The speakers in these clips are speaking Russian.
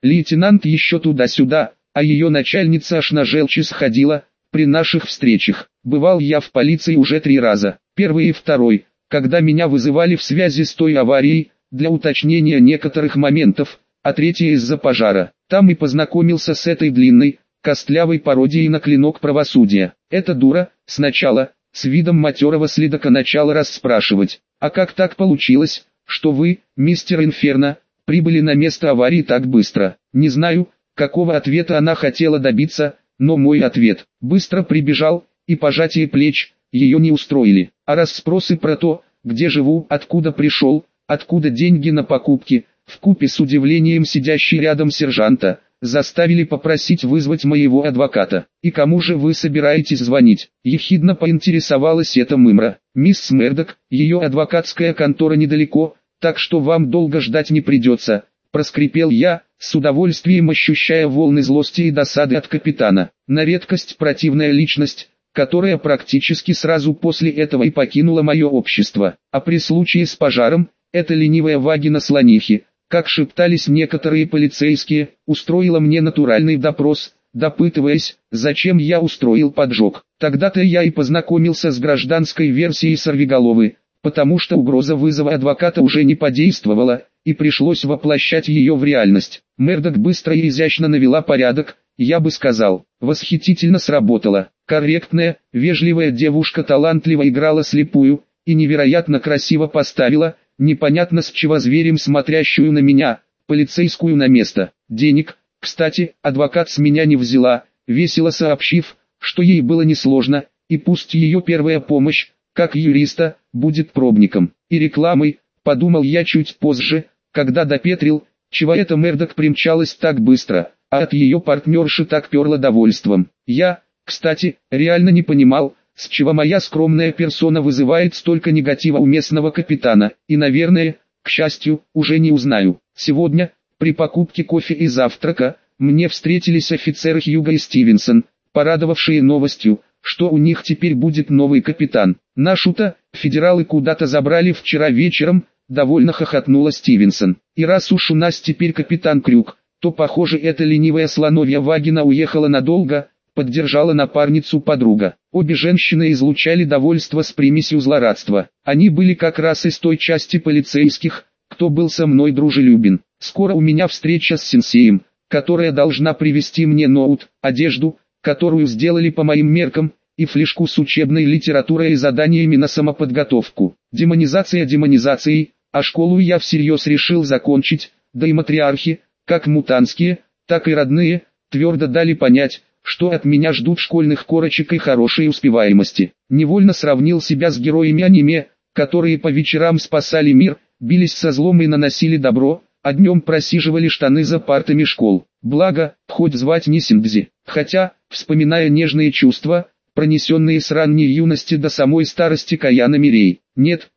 Лейтенант еще туда-сюда, а ее начальница аж на желчи сходила при наших встречах. Бывал я в полиции уже 3 раза. Первый и второй, когда меня вызывали в связи с той аварией, для уточнения некоторых моментов, а третий из-за пожара. Там и познакомился с этой длинной, костлявой пародией на клинок правосудия. Эта дура, сначала, с видом матерого следака начала расспрашивать: «А как так получилось, что вы, мистер Инферно, прибыли на место аварии так быстро?» Не знаю, какого ответа она хотела добиться, но мой ответ: «Быстро прибежал», и пожатие плеч ее не устроили. А расспросы про то, где живу, откуда пришел, откуда деньги на покупки, вкупе с удивлением сидящей рядом сержанта, заставили попросить вызвать моего адвоката. «И кому же вы собираетесь звонить?» — ехидно поинтересовалась эта мымра. «Мисс Мердок, ее адвокатская контора недалеко, так что вам долго ждать не придется», — проскрипел я, с удовольствием ощущая волны злости и досады от капитана. На редкость противная личность, которая практически сразу после этого и покинула мое общество. А при случае с пожаром, эта ленивая вагина слонихи, как шептались некоторые полицейские, устроила мне натуральный допрос, допытываясь, зачем я устроил поджог. Тогда-то я и познакомился с гражданской версией сорвиголовы, потому что угроза вызова адвоката уже не подействовала, и пришлось воплощать ее в реальность. Мердок быстро и изящно навела порядок, я бы сказал, восхитительно сработала. Корректная, вежливая девушка талантливо играла слепую, и невероятно красиво поставила, непонятно с чего зверем смотрящую на меня, полицейскую на место. Денег, кстати, адвокат с меня не взяла, весело сообщив, что ей было несложно, и пусть ее первая помощь, как юриста, будет пробником и рекламой, подумал я чуть позже, когда допетрил, чего это Мердок примчалась так быстро, а от ее партнерши так перло довольством. Я, кстати, реально не понимал, с чего моя скромная персона вызывает столько негатива у местного капитана, и, наверное, к счастью, уже не узнаю. Сегодня, при покупке кофе и завтрака, мне встретились офицеры Хьюго и Стивенсон, порадовавшие новостью, что у них теперь будет новый капитан. Нашу-то, федералы куда-то забрали вчера вечером, довольно хохотнула Стивенсон. И раз уж у нас теперь капитан Крюк, то, похоже, эта ленивая слоновья вагина уехала надолго, поддержала напарницу подруга. Обе женщины излучали довольство с примесью злорадства. Они были как раз из той части полицейских, кто был со мной дружелюбен. Скоро у меня встреча с сенсеем, которая должна привезти мне ноут, одежду, которую сделали по моим меркам, и флешку с учебной литературой и заданиями на самоподготовку. Демонизация демонизацией, а школу я всерьез решил закончить, да и матриархи, как мутанские, так и родные, твердо дали понять, что от меня ждут школьных корочек и хорошей успеваемости. Невольно сравнил себя с героями аниме, которые по вечерам спасали мир, бились со злом и наносили добро, а днем просиживали штаны за партами школ. Благо, хоть звать не Синдзи. Хотя, вспоминая нежные чувства, пронесенные с ранней юности до самой старости Каяна Мирей. Нет,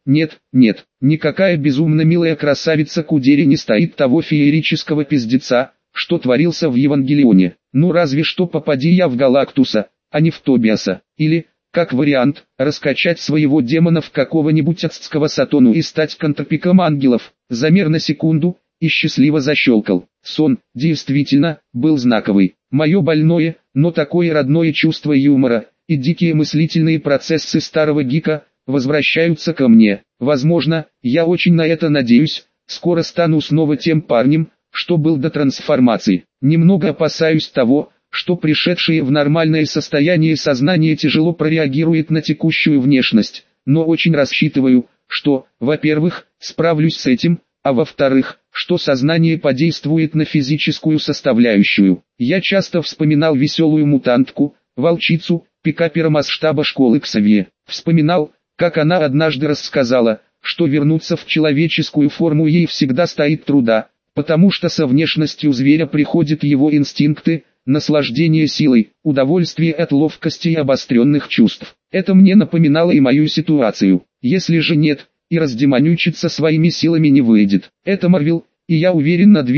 никакая безумно милая красавица Кудери не стоит того феерического пиздеца, что творился в Евангелионе. Ну разве что попади я в Галактуса, а не в Тобиаса. Или, как вариант, раскачать своего демона в какого-нибудь адского сатону и стать контрпиком ангелов. Замер на секунду, и счастливо защелкал. Сон, действительно, был знаковый. Мое больное, но такое родное чувство юмора, и дикие мыслительные процессы старого гика, возвращаются ко мне. Возможно, я очень на это надеюсь, скоро стану снова тем парнем, что был до трансформации. Немного опасаюсь того, что пришедшее в нормальное состояние сознание тяжело прореагирует на текущую внешность, но очень рассчитываю, что, во-первых, справлюсь с этим, а во-вторых, что сознание подействует на физическую составляющую. Я часто вспоминал веселую мутантку, волчицу, пикапера масштаба школы Ксавье. Вспоминал, как она однажды рассказала, что вернуться в человеческую форму ей всегда стоит труда, потому что со внешностью зверя приходят его инстинкты, наслаждение силой, удовольствие от ловкости и обостренных чувств. Это мне напоминало и мою ситуацию. Если же нет, и раздемонючиться своими силами не выйдет. Это Марвел, и я уверен на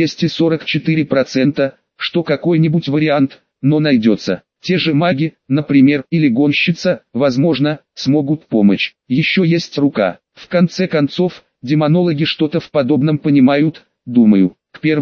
244%, что какой-нибудь вариант, но найдется. Те же маги, например, или гонщица, возможно, смогут помочь. Еще есть рука. В конце концов, демонологи что-то в подобном понимают, думаю. К первым,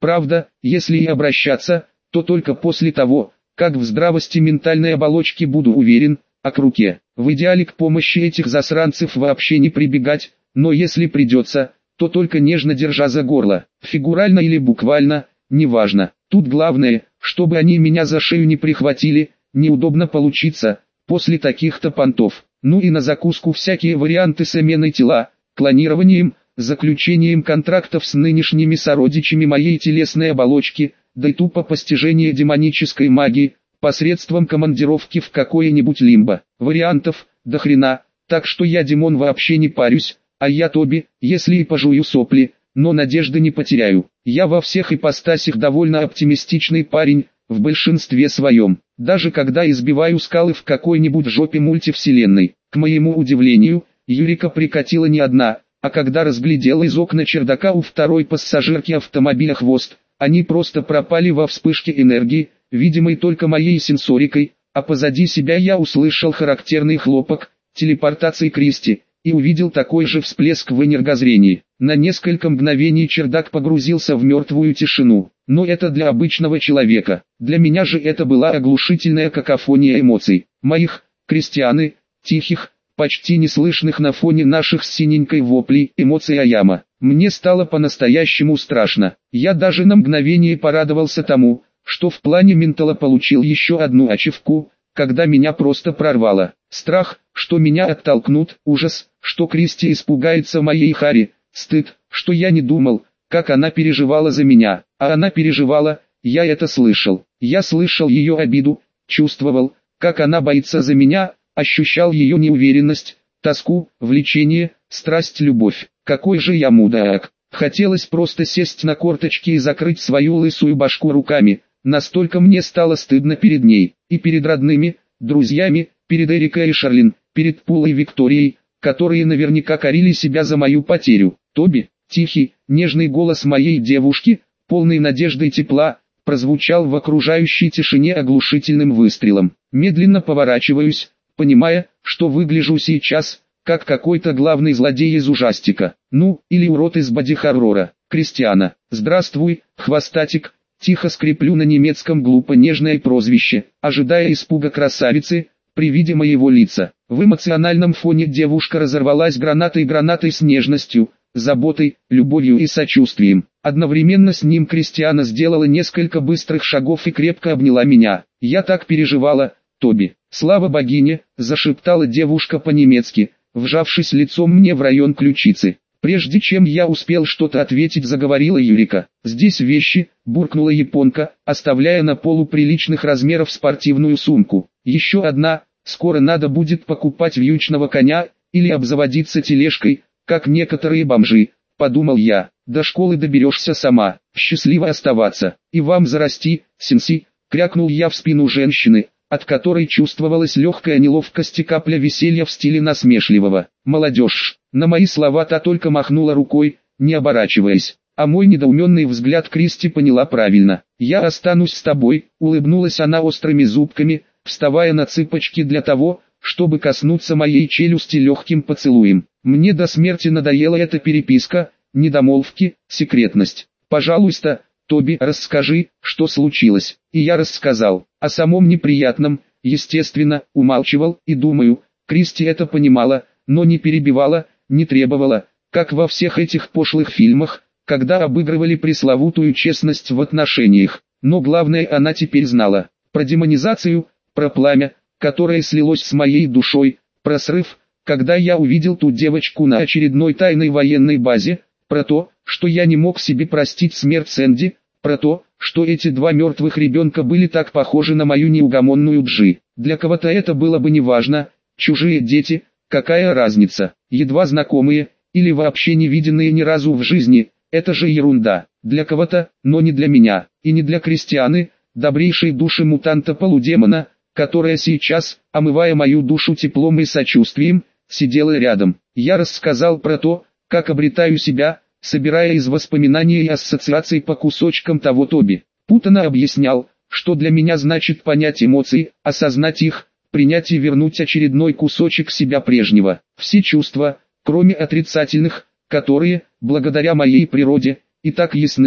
Правда, если и обращаться, то только после того, как в здравости ментальной оболочки буду уверен, а к руке. В идеале к помощи этих засранцев вообще не прибегать, но если придется, то только нежно держа за горло, фигурально или буквально, неважно. Тут главное, чтобы они меня за шею не прихватили, неудобно получится, после таких-то понтов. Ну и на закуску всякие варианты замены тела, клонированием, заключением контрактов с нынешними сородичами моей телесной оболочки, да и тупо постижение демонической магии, посредством командировки в какое-нибудь лимбо. Вариантов до хрена, так что я, Димон, вообще не парюсь, а я, Тоби, если и пожую сопли, но надежды не потеряю. Я во всех ипостасях довольно оптимистичный парень, в большинстве своем, даже когда избиваю скалы в какой-нибудь жопе мультивселенной. К моему удивлению, Юрика прикатила не одна, а когда разглядела из окна чердака у второй пассажирки автомобиля хвост, они просто пропали во вспышке энергии, видимой только моей сенсорикой, а позади себя я услышал характерный хлопок, телепортации Кристи, и увидел такой же всплеск в энергозрении. На несколько мгновений чердак погрузился в мертвую тишину, но это для обычного человека. Для меня же это была оглушительная какофония эмоций, моих, Кристианы, тихих, почти неслышных на фоне наших с синенькой воплей эмоций Аяма. Мне стало по-настоящему страшно. Я даже на мгновение порадовался тому, что в плане ментала получил еще одну ачивку, когда меня просто прорвало. Страх, что меня оттолкнут, ужас, что Кристи испугается моей Хари, стыд, что я не думал, как она переживала за меня, а она переживала, я это слышал. Я слышал ее обиду, чувствовал, как она боится за меня, ощущал ее неуверенность, тоску, влечение, страсть, любовь. Какой же я мудак. Хотелось просто сесть на корточки и закрыть свою лысую башку руками, настолько мне стало стыдно перед ней, и перед родными, друзьями, перед Эрикой и Шарлин, перед Пулой и Викторией, которые наверняка корили себя за мою потерю. Тоби, тихий, нежный голос моей девушки, полный надежды и тепла, прозвучал в окружающей тишине оглушительным выстрелом. Медленно поворачиваюсь, понимая, что выгляжу сейчас, как какой-то главный злодей из ужастика, ну, или урод из боди-хоррора. Кристиана, здравствуй, хвостатик, тихо скреплю на немецком глупо-нежное прозвище, ожидая испуга красавицы, при виде моего лица. В эмоциональном фоне девушка разорвалась гранатой с нежностью, заботой, любовью и сочувствием. Одновременно с ним Кристиана сделала несколько быстрых шагов и крепко обняла меня. Я так переживала, Тоби. Слава богине, зашептала девушка по-немецки, вжавшись лицом мне в район ключицы. Прежде чем я успел что-то ответить, заговорила Юрика. «Здесь вещи», – буркнула японка, оставляя на полу приличных размеров спортивную сумку. «Еще одна, скоро надо будет покупать вьючного коня, или обзаводиться тележкой, как некоторые бомжи», – подумал я. «До школы доберешься сама, счастливо оставаться, и вам зарасти, сенси», – крякнул я в спину женщины, от которой чувствовалась легкая неловкость и капля веселья в стиле насмешливого. «Молодежь». На мои слова та только махнула рукой, не оборачиваясь, а мой недоуменный взгляд Кристи поняла правильно. «Я останусь с тобой», — улыбнулась она острыми зубками, вставая на цыпочки для того, чтобы коснуться моей челюсти легким поцелуем. Мне до смерти надоела эта переписка, недомолвки, секретность. «Пожалуйста, Тоби, расскажи, что случилось». И я рассказал. О самом неприятном, естественно, умалчивал, и думаю, Кристи это понимала, но не перебивала, не требовала, как во всех этих пошлых фильмах, когда обыгрывали пресловутую честность в отношениях. Но главное, она теперь знала. Про демонизацию, про пламя, которое слилось с моей душой, про срыв, когда я увидел ту девочку на очередной тайной военной базе, про то, что я не мог себе простить смерть Сэнди, про то, что эти два мертвых ребенка были так похожи на мою неугомонную Джи. Для кого-то это было бы неважно, чужие дети, какая разница, едва знакомые, или вообще не виденные ни разу в жизни, это же ерунда. Для кого-то, но не для меня, и не для Кристианы, добрейшей души мутанта-полудемона, которая сейчас, омывая мою душу теплом и сочувствием, сидела рядом. Я рассказал про то, как обретаю себя, собирая из воспоминаний и ассоциаций по кусочкам того Тоби. Путано объяснял, что для меня значит понять эмоции, осознать их, принять и вернуть очередной кусочек себя прежнего. Все чувства, кроме отрицательных, которые, благодаря моей природе, и так ясны,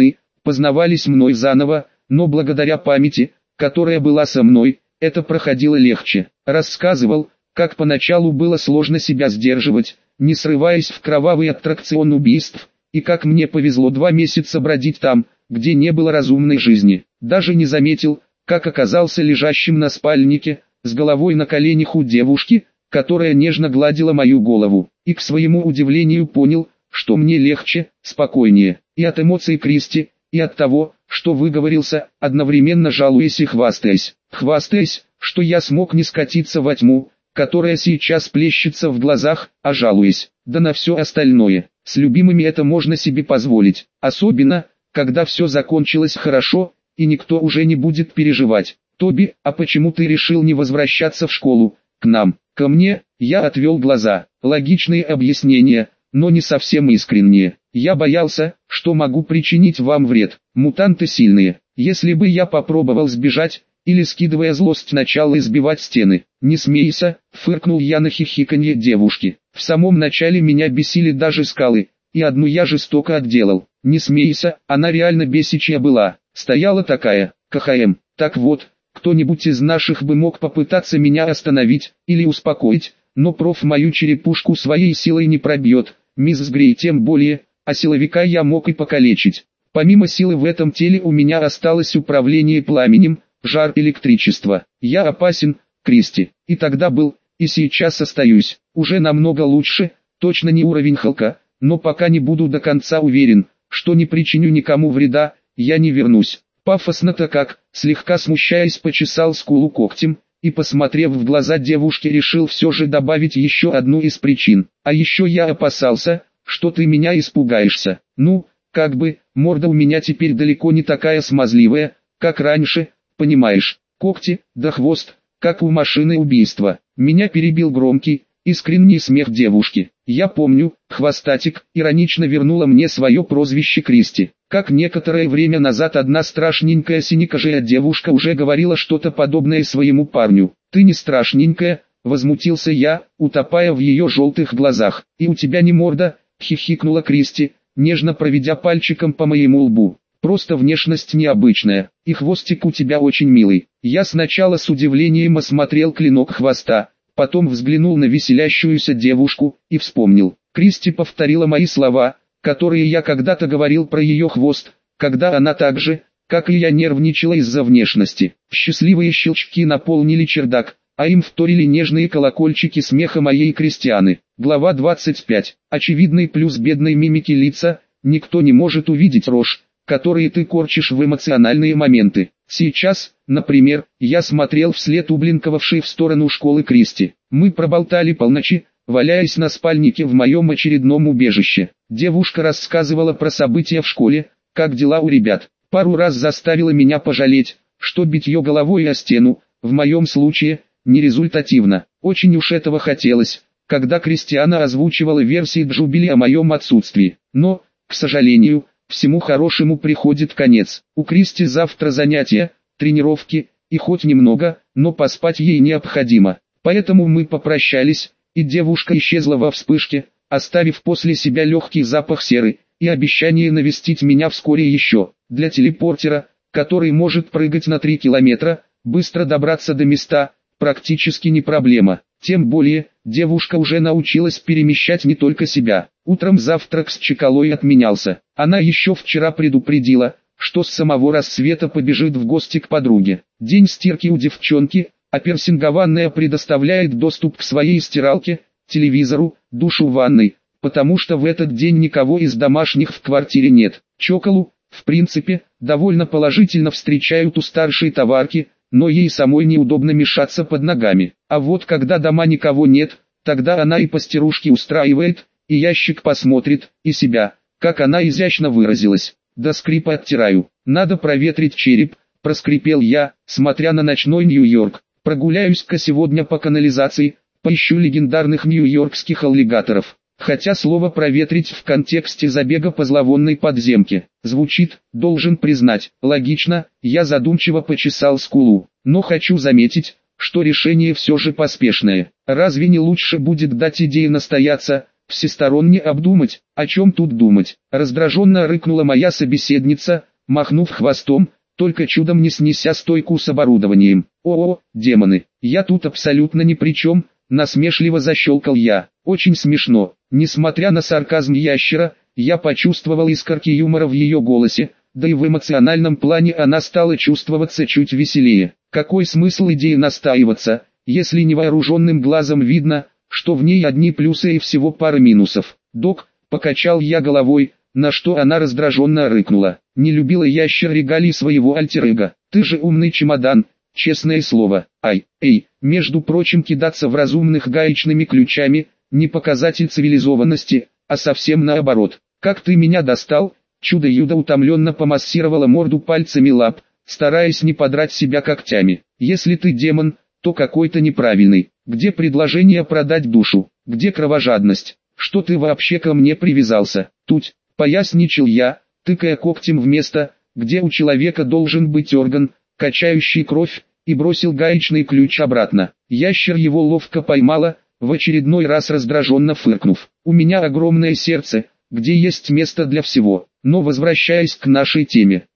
познавались мной заново, но благодаря памяти, которая была со мной, это проходило легче. Рассказывал, как поначалу было сложно себя сдерживать, не срываясь в кровавый аттракцион убийств, и как мне повезло 2 месяца бродить там, где не было разумной жизни. Даже не заметил, как оказался лежащим на спальнике, с головой на коленях у девушки, которая нежно гладила мою голову, и к своему удивлению понял, что мне легче, спокойнее, и от эмоций Кристи, и от того, что выговорился, одновременно жалуясь и хвастаясь. Хвастаясь, что я смог не скатиться во тьму, которая сейчас плещется в глазах, а жалуясь, да на все остальное. С любимыми это можно себе позволить, особенно, когда все закончилось хорошо, и никто уже не будет переживать. Тоби, а почему ты решил не возвращаться в школу, к нам, ко мне? Я отвел глаза. Логичные объяснения, но не совсем искренние. Я боялся, что могу причинить вам вред. Мутанты сильные. Если бы я попробовал сбежать, или скидывая злость начала избивать стены. Не смейся, фыркнул я на хихиканье девушки. В самом начале меня бесили даже скалы, и одну я жестоко отделал. Не смейся, она реально бесячая была. Стояла такая, КХМ. Так вот, кто-нибудь из наших бы мог попытаться меня остановить, или успокоить, но проф мою черепушку своей силой не пробьет, мисс Грей тем более, а силовика я мог и покалечить. Помимо силы в этом теле у меня осталось управление пламенем, жар, электричество. Я опасен, Кристи, и тогда был, и сейчас остаюсь, уже намного лучше, точно не уровень Халка, но пока не буду до конца уверен, что не причиню никому вреда, я не вернусь. Пафосно-то как, слегка смущаясь почесал скулу когтем, и посмотрев в глаза девушки решил все же добавить еще одну из причин. А еще я опасался, что ты меня испугаешься. Ну, как бы, морда у меня теперь далеко не такая смазливая, как раньше, понимаешь, когти, да хвост, как у машины убийства. Меня перебил громкий, искренний смех девушки. Я помню, хвостатик, иронично вернула мне свое прозвище Кристи. Как некоторое время назад одна страшненькая синекожая девушка уже говорила что-то подобное своему парню. Ты не страшненькая, возмутился я, утопая в ее желтых глазах. И у тебя не морда, хихикнула Кристи, нежно проведя пальчиком по моему лбу. Просто внешность необычная, и хвостик у тебя очень милый. Я сначала с удивлением осмотрел клинок хвоста, потом взглянул на веселящуюся девушку, и вспомнил. Кристи повторила мои слова, которые я когда-то говорил про ее хвост, когда она так же, как и я, нервничала из-за внешности. Счастливые щелчки наполнили чердак, а им вторили нежные колокольчики смеха моей Кристианы. Глава 25. Очевидный плюс бедной мимики лица, никто не может увидеть рожь, которые ты корчишь в эмоциональные моменты. Сейчас, например, я смотрел вслед ублинковавшей в сторону школы Кристи. Мы проболтали полночи, валяясь на спальнике в моем очередном убежище. Девушка рассказывала про события в школе, как дела у ребят. Пару раз заставила меня пожалеть, что битье головой о стену, в моем случае, не результативно. Очень уж этого хотелось, когда Кристиана озвучивала версии Джубили о моем отсутствии. Но, к сожалению, всему хорошему приходит конец. У Кристи завтра занятия, тренировки, и хоть немного, но поспать ей необходимо. Поэтому мы попрощались, и девушка исчезла во вспышке, оставив после себя легкий запах серы, и обещание навестить меня вскоре еще. Для телепортера, который может прыгать на 3 километра, быстро добраться до места, практически не проблема. Тем более, девушка уже научилась перемещать не только себя. Утром завтрак с Чекалой отменялся. Она еще вчера предупредила, что с самого рассвета побежит в гости к подруге. День стирки у девчонки, а персингованная предоставляет доступ к своей стиралке, телевизору, душу, ванной, потому что в этот день никого из домашних в квартире нет. Чокалу, в принципе, довольно положительно встречают у старшей товарки, но ей самой неудобно мешаться под ногами. А вот когда дома никого нет, тогда она и постирушки устраивает, и ящик посмотрит, и себя, как она изящно выразилась. До скрипа оттираю. Надо проветрить череп, проскрипел я, смотря на ночной Нью-Йорк. Прогуляюсь-ка сегодня по канализации, поищу легендарных нью-йоркских аллигаторов. Хотя слово «проветрить» в контексте забега по зловонной подземке звучит, должен признать, логично. Я задумчиво почесал скулу, но хочу заметить, что решение все же поспешное. Разве не лучше будет дать идее настояться, всесторонне обдумать, о чем тут думать? Раздраженно рыкнула моя собеседница, махнув хвостом, только чудом не снеся стойку с оборудованием. «О, демоны, я тут абсолютно ни при чем», насмешливо защелкал я. Очень смешно. Несмотря на сарказм ящера, я почувствовал искорки юмора в ее голосе, да и в эмоциональном плане она стала чувствоваться чуть веселее. Какой смысл идеи настаиваться, если невооруженным глазом видно, что в ней одни плюсы и всего пара минусов? «Док», покачал я головой, на что она раздраженно рыкнула. Не любила ящер регалий своего альтер-эго. «Ты же умный чемодан, честное слово». Между прочим, кидаться в разумных гаечными ключами – не показатель цивилизованности, а совсем наоборот. «Как ты меня достал?» Чудо-юдо утомленно помассировала морду пальцами лап, стараясь не подрать себя когтями. «Если ты демон, то какой-то неправильный. Где предложение продать душу? Где кровожадность? Что ты вообще ко мне привязался?» «Тут», поясничал я, тыкая когтем в место, где у человека должен быть орган, качающий кровь, и бросил гаечный ключ обратно. Ящер его ловко поймала, в очередной раз раздраженно фыркнув. «У меня огромное сердце, где есть место для всего». Но возвращаясь к нашей теме,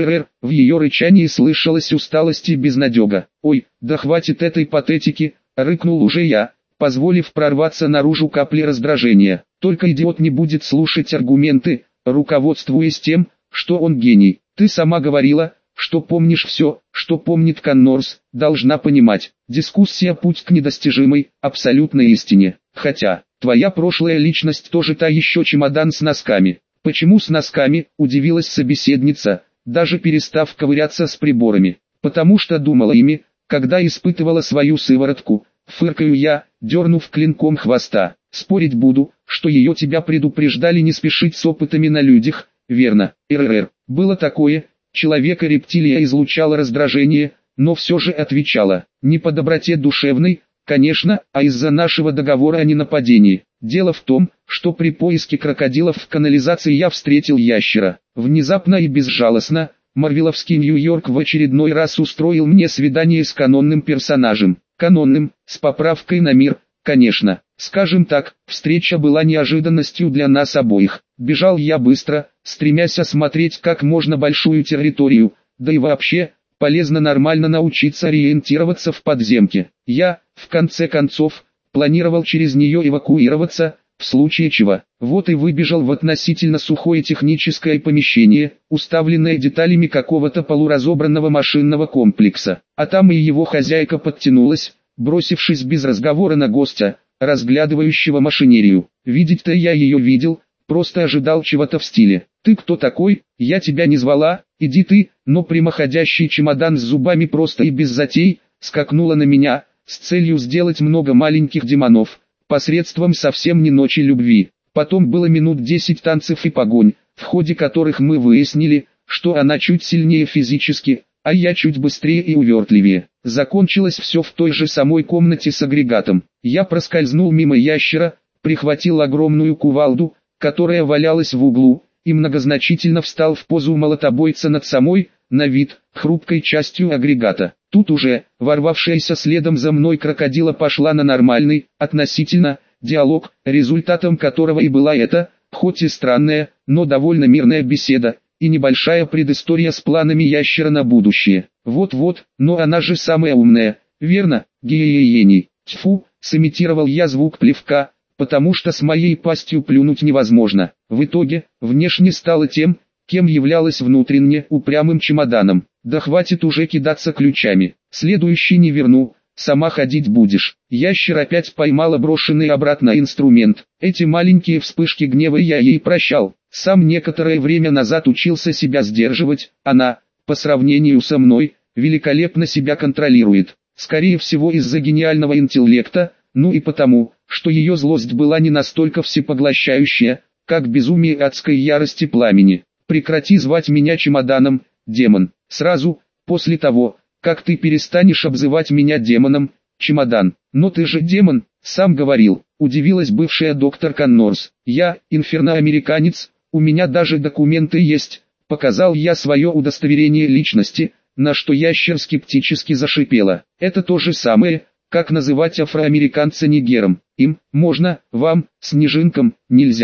в ее рычании слышалась усталость и безнадега. «Ой, да хватит этой патетики», рыкнул уже я, позволив прорваться наружу капли раздражения. Только идиот не будет слушать аргументы, руководствуясь тем, что он гений. Ты сама говорила, что помнишь все, что помнит Коннорс, должна понимать. Дискуссия путь к недостижимой, абсолютной истине. Хотя, твоя прошлая личность тоже та еще чемодан с носками. «Почему с носками?» – удивилась собеседница, даже перестав ковыряться с приборами. «Потому что думала ими, когда испытывала свою сыворотку», – фыркаю я, дернув клинком хвоста. «Спорить буду, что ее тебя предупреждали не спешить с опытами на людях, верно?» Было такое, человека-рептилия излучала раздражение, но все же отвечала. Не по доброте душевной, конечно, а из-за нашего договора о ненападении. Дело в том, что при поиске крокодилов в канализации я встретил ящера. Внезапно и безжалостно, Марвеловский Нью-Йорк в очередной раз устроил мне свидание с канонным персонажем. Канонным, с поправкой на мир, конечно. Скажем так, встреча была неожиданностью для нас обоих. Бежал я быстро, стремясь осмотреть как можно большую территорию, да и вообще, полезно нормально научиться ориентироваться в подземке. Я, в конце концов, планировал через нее эвакуироваться, в случае чего. Вот и выбежал в относительно сухое техническое помещение, уставленное деталями какого-то полуразобранного машинного комплекса. А там и его хозяйка подтянулась, бросившись без разговора на гостя, разглядывающего машинерию. Видеть-то я ее видел, просто ожидал чего-то в стиле: «Ты кто такой? Я тебя не звала, иди ты», но прямоходящий чемодан с зубами просто и без затей, скакнула на меня, с целью сделать много маленьких демонов, посредством совсем не ночи любви. Потом было минут 10 танцев и погонь, в ходе которых мы выяснили, что она чуть сильнее физически, а я чуть быстрее и увертливее. Закончилось все в той же самой комнате с агрегатом. Я проскользнул мимо ящера, прихватил огромную кувалду, которая валялась в углу, и многозначительно встал в позу молотобойца над самой, на вид, хрупкой частью агрегата. Тут уже, ворвавшаяся следом за мной крокодила пошла на нормальный, относительно, диалог, результатом которого и была эта, хоть и странная, но довольно мирная беседа, и небольшая предыстория с планами ящера на будущее. Вот-вот, но она же самая умная, верно, гиений. Тьфу, сымитировал я звук плевка, потому что с моей пастью плюнуть невозможно. В итоге, внешне стало тем, кем являлась внутренне, упрямым чемоданом. Да хватит уже кидаться ключами, следующий не верну, сама ходить будешь. Ящер опять поймала брошенный обратно инструмент. Эти маленькие вспышки гнева я ей прощал. Сам некоторое время назад учился себя сдерживать, она, по сравнению со мной, великолепно себя контролирует. Скорее всего из-за гениального интеллекта, ну и потому, что ее злость была не настолько всепоглощающая, как безумие адской ярости пламени. Прекрати звать меня чемоданом, демон. Сразу, после того, как ты перестанешь обзывать меня демоном, чемодан. Но ты же демон, сам говорил, удивилась бывшая доктор Коннорс. Я, инферноамериканец, у меня даже документы есть, показал я свое удостоверение личности, на что ящер скептически зашипела. Это то же самое, как называть афроамериканца нигером. Им, можно, вам, снежинкам, нельзя.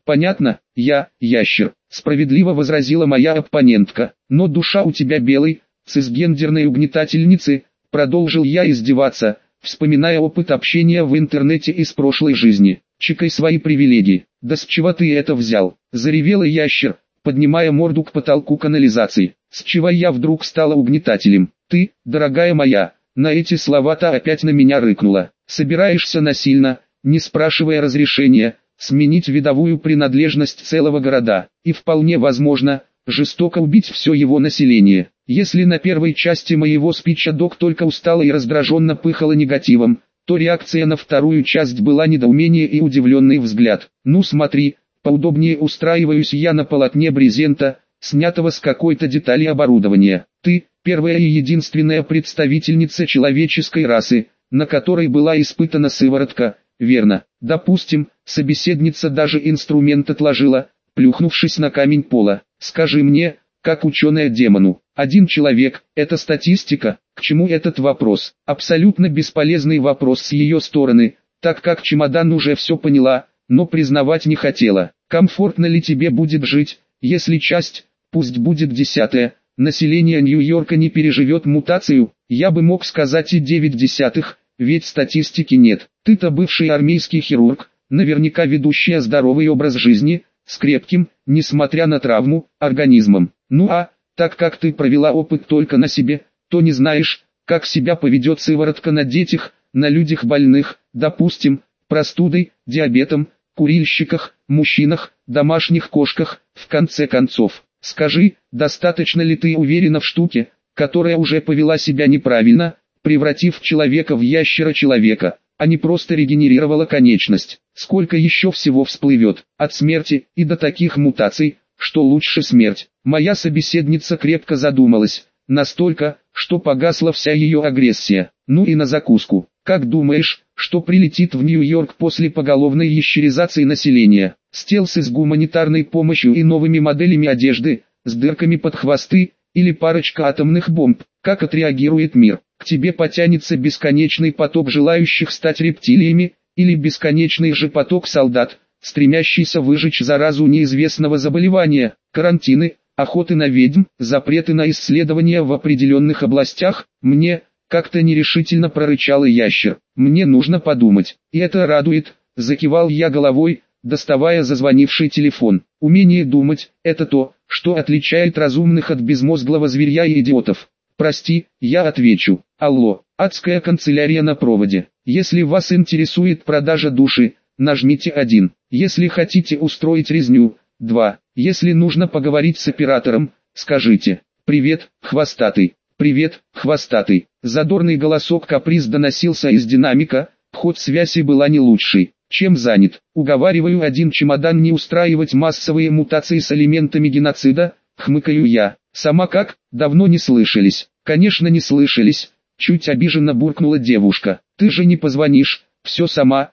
Понятно, я, ящер, справедливо возразила моя оппонентка, но душа у тебя белой, цисгендерной угнетательницы, продолжил я издеваться, вспоминая опыт общения в интернете из прошлой жизни. Чекай свои привилегии. Да с чего ты это взял? Заревела ящер, поднимая морду к потолку канализации. С чего я вдруг стала угнетателем? Ты, дорогая моя, на эти слова-то опять на меня рыкнула. Собираешься насильно, не спрашивая разрешения, сменить видовую принадлежность целого города, и вполне возможно, жестоко убить все его население. Если на первой части моего спича док только устала и раздраженно пыхала негативом, то реакция на вторую часть была недоумение и удивленный взгляд. Ну смотри, поудобнее устраиваюсь я на полотне брезента, снятого с какой-то детали оборудования. Ты, первая и единственная представительница человеческой расы, на которой была испытана сыворотка, верно? Допустим, собеседница даже инструмент отложила, плюхнувшись на камень пола. Скажи мне, как ученая демону, один человек – это статистика? К чему этот вопрос? Абсолютно бесполезный вопрос с ее стороны, так как чемодан уже все поняла, но признавать не хотела. Комфортно ли тебе будет жить, если часть, пусть будет 10%, населения Нью-Йорка не переживет мутацию? Я бы мог сказать и 0,9, ведь статистики нет. Ты-то бывший армейский хирург, наверняка ведущий здоровый образ жизни, с крепким, несмотря на травму, организмом. Ну а, так как ты провела опыт только на себе, то не знаешь, как себя поведет сыворотка на детях, на людях больных, допустим, простудой, диабетом, курильщиках, мужчинах, домашних кошках, в конце концов. Скажи, достаточно ли ты уверена в штуке, которая уже повела себя неправильно, превратив человека в ящера-человека, а не просто регенерировала конечность? Сколько еще всего всплывет, от смерти и до таких мутаций, что лучше смерть? Моя собеседница крепко задумалась, настолько, что погасла вся ее агрессия. Ну и на закуску. Как думаешь, что прилетит в Нью-Йорк после поголовной ящеризации населения? Стелсы с гуманитарной помощью и новыми моделями одежды, с дырками под хвосты, или парочка атомных бомб? Как отреагирует мир? К тебе потянется бесконечный поток желающих стать рептилиями, или бесконечный же поток солдат, стремящийся выжечь заразу неизвестного заболевания, карантины, охоты на ведьм, запреты на исследования в определенных областях? Мне, как-то нерешительно прорычал ящер, мне нужно подумать. И это радует, закивал я головой, доставая зазвонивший телефон. Умение думать – это то, что отличает разумных от безмозглого зверья и идиотов. Прости, я отвечу. Алло, адская канцелярия на проводе. Если вас интересует продажа души, нажмите 1. Если хотите устроить резню, 2. Если нужно поговорить с оператором, скажите «Привет, хвостатый». «Привет, хвостатый». Задорный голосок каприз доносился из динамика, ход связи была не лучшей. Чем занят? Уговариваю один чемодан не устраивать массовые мутации с элементами геноцида, хмыкаю я. Сама как? Давно не слышались. Конечно не слышались, чуть обиженно буркнула девушка. Ты же не позвонишь, все сама,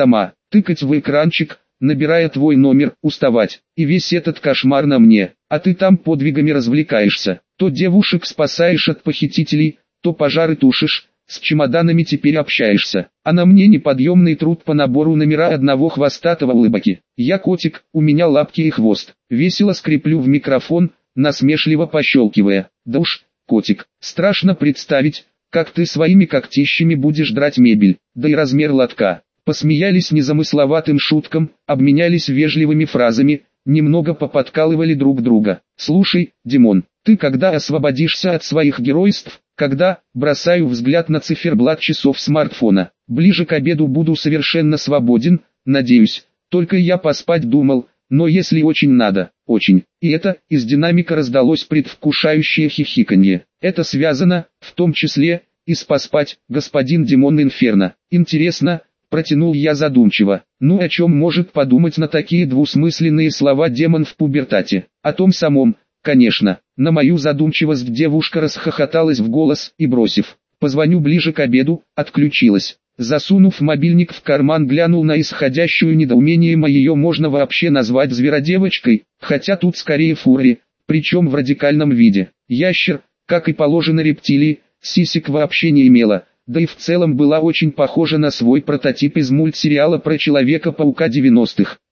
тыкать в экранчик, набирая твой номер, уставать. И весь этот кошмар на мне, а ты там подвигами развлекаешься. То девушек спасаешь от похитителей, то пожары тушишь, с чемоданами теперь общаешься. А на мне неподъемный труд по набору номера одного хвостатого улыбаки. Я котик, у меня лапки и хвост. Весело скреплю в микрофон, насмешливо пощелкивая. Да уж, котик, страшно представить, как ты своими когтищами будешь драть мебель, да и размер лотка. Посмеялись незамысловатым шуткам, обменялись вежливыми фразами, немного поподкалывали друг друга. Слушай, Димон, ты когда освободишься от своих геройств? Когда? Бросаю взгляд на циферблат часов смартфона. Ближе к обеду буду совершенно свободен, надеюсь. Только я поспать думал, но если очень надо, очень. И это, из динамика раздалось предвкушающее хихиканье. Это связано, в том числе, и с поспать, господин Димон Инферно. Интересно, протянул я задумчиво. Ну о чем может подумать на такие двусмысленные слова демон в пубертате? О том самом, конечно. На мою задумчивость девушка расхохоталась в голос и, бросив «позвоню ближе к обеду», отключилась. Засунув мобильник в карман, глянул на исходящую недоумением, ее можно вообще назвать зверодевочкой, хотя тут скорее фурри, причем в радикальном виде. Ящер, как и положено рептилии, сисек вообще не имела, да и в целом была очень похожа на свой прототип из мультсериала про Человека-паука 90-х.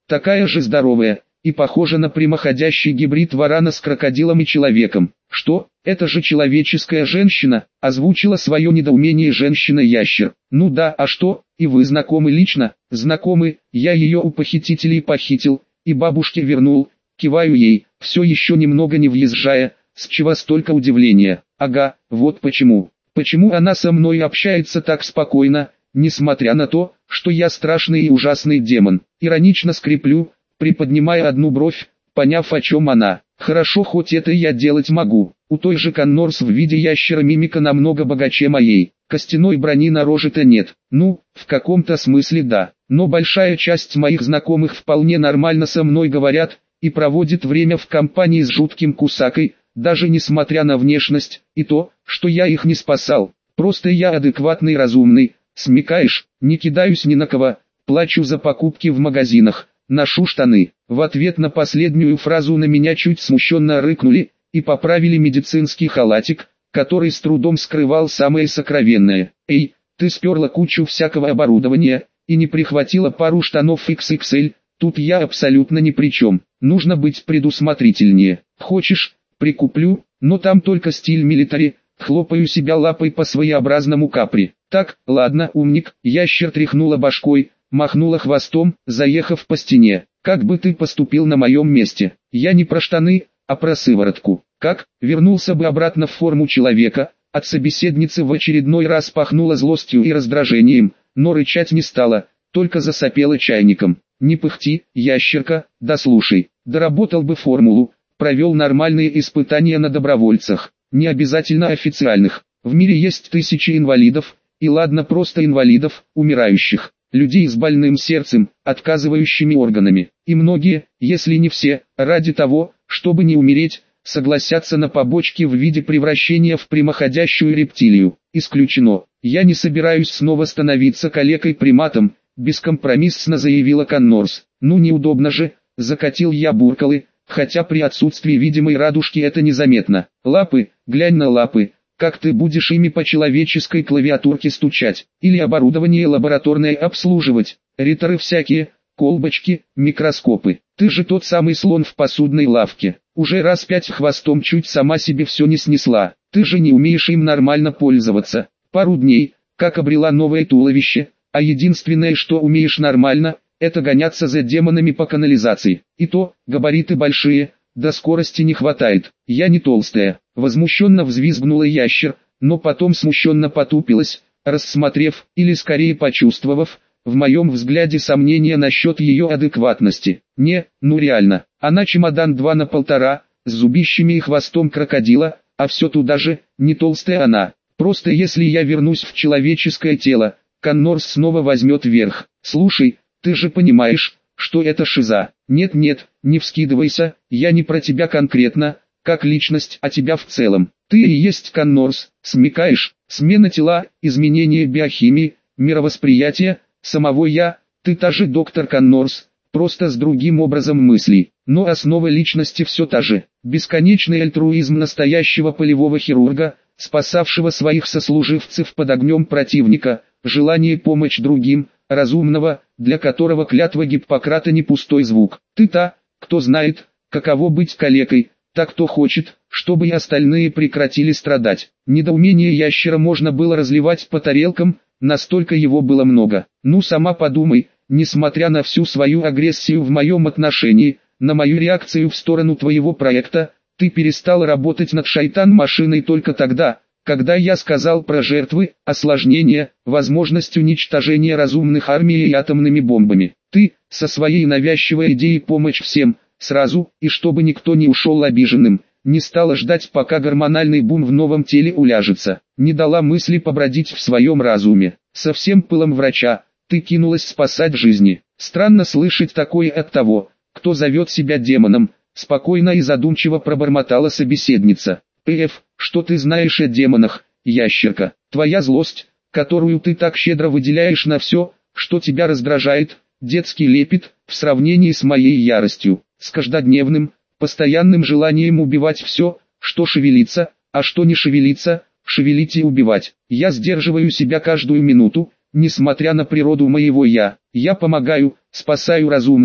такая же здоровая, и похожа на прямоходящий гибрид варана с крокодилом и человеком. Что, это же человеческая женщина, озвучила свое недоумение женщина-ящер. Ну да, а что, и вы знакомы лично? Знакомы, я ее у похитителей похитил, и бабушке вернул, киваю ей, все еще немного не въезжая, с чего столько удивления. Ага, вот почему. Почему она со мной общается так спокойно, несмотря на то, что я страшный и ужасный демон. Иронично скреплю, приподнимая одну бровь, поняв, о чем она. Хорошо, хоть это я делать могу. У той же Коннорс в виде ящера мимика намного богаче моей. Костяной брони на роже-то нет. Ну, в каком-то смысле да. Но большая часть моих знакомых вполне нормально со мной говорят и проводит время в компании с жутким кусакой, даже несмотря на внешность и то, что я их не спасал. Просто я адекватный и разумный, смекаешь, не кидаюсь ни на кого, плачу за покупки в магазинах, ношу штаны. В ответ на последнюю фразу на меня чуть смущенно рыкнули и поправили медицинский халатик, который с трудом скрывал самое сокровенное. Эй, ты сперла кучу всякого оборудования и не прихватила пару штанов XXL, тут я абсолютно ни при чем. Нужно быть предусмотрительнее. Хочешь, прикуплю, но там только стиль милитари, хлопаю себя лапой по своеобразному капри. Так, ладно, умник, ящер тряхнула башкой, махнула хвостом, заехав по стене. Как бы ты поступил на моем месте? Я не про штаны, а про сыворотку. Как? Вернулся бы обратно в форму человека. От собеседницы в очередной раз пахнуло злостью и раздражением, но рычать не стала, только засопела чайником. Не пыхти, ящерка, да слушай, доработал бы формулу, провел нормальные испытания на добровольцах, не обязательно официальных. В мире есть тысячи инвалидов, и ладно просто инвалидов, умирающих, людей с больным сердцем, отказывающими органами. И многие, если не все, ради того, чтобы не умереть, согласятся на побочки в виде превращения в прямоходящую рептилию. Исключено. Я не собираюсь снова становиться калекой-приматом, бескомпромиссно заявила Коннорс. Ну неудобно же, закатил я буркалы, хотя при отсутствии видимой радужки это незаметно. Лапы, глянь на лапы, как ты будешь ими по человеческой клавиатурке стучать, или оборудование лабораторное обслуживать, риторы всякие, колбочки, микроскопы. Ты же тот самый слон в посудной лавке, уже раз 5 хвостом чуть сама себе все не снесла. Ты же не умеешь им нормально пользоваться. Пару дней, как обрела новое туловище, а единственное, что умеешь нормально, это гоняться за демонами по канализации. И то, габариты большие, до скорости не хватает. Я не толстая. Возмущенно взвизгнула ящер, но потом смущенно потупилась, рассмотрев, или скорее почувствовав, в моем взгляде сомнения насчет ее адекватности. Не, ну реально, она чемодан 2 на 1,5, с зубищами и хвостом крокодила, а все туда же, не толстая она. Просто если я вернусь в человеческое тело, Коннорс снова возьмет верх. Слушай, ты же понимаешь, что это шиза. Нет-нет, не вскидывайся, я не про тебя конкретно, как личность, а тебя в целом. Ты и есть Коннорс, смекаешь, смена тела, изменение биохимии, мировосприятия, самого я, ты та же доктор Коннорс, просто с другим образом мыслей. Но основа личности все та же. Бесконечный альтруизм настоящего полевого хирурга, спасавшего своих сослуживцев под огнем противника, желание помочь другим, разумного, для которого клятва Гиппократа не пустой звук. Ты та, кто знает, каково быть калекой, та, кто хочет, чтобы и остальные прекратили страдать. Недоумение ящера можно было разливать по тарелкам, настолько его было много. Ну сама подумай, несмотря на всю свою агрессию в моем отношении, на мою реакцию в сторону твоего проекта, ты перестал работать над шайтан-машиной только тогда, когда я сказал про жертвы, осложнения, возможность уничтожения разумных армий и атомными бомбами. Ты, со своей навязчивой идеей помочь всем, сразу, и чтобы никто не ушел обиженным, не стала ждать, пока гормональный бум в новом теле уляжется, не дала мысли побродить в своем разуме. Со всем пылом врача, ты кинулась спасать жизни. Странно слышать такое от того, кто зовет себя демоном, спокойно и задумчиво пробормотала собеседница. П.Ф., что ты знаешь о демонах, ящерка? Твоя злость, которую ты так щедро выделяешь на все, что тебя раздражает, детский лепет, в сравнении с моей яростью, с каждодневным, постоянным желанием убивать все, что шевелится, а что не шевелится, шевелить и убивать. Я сдерживаю себя каждую минуту, несмотря на природу моего «я». Я помогаю, спасаю разумных,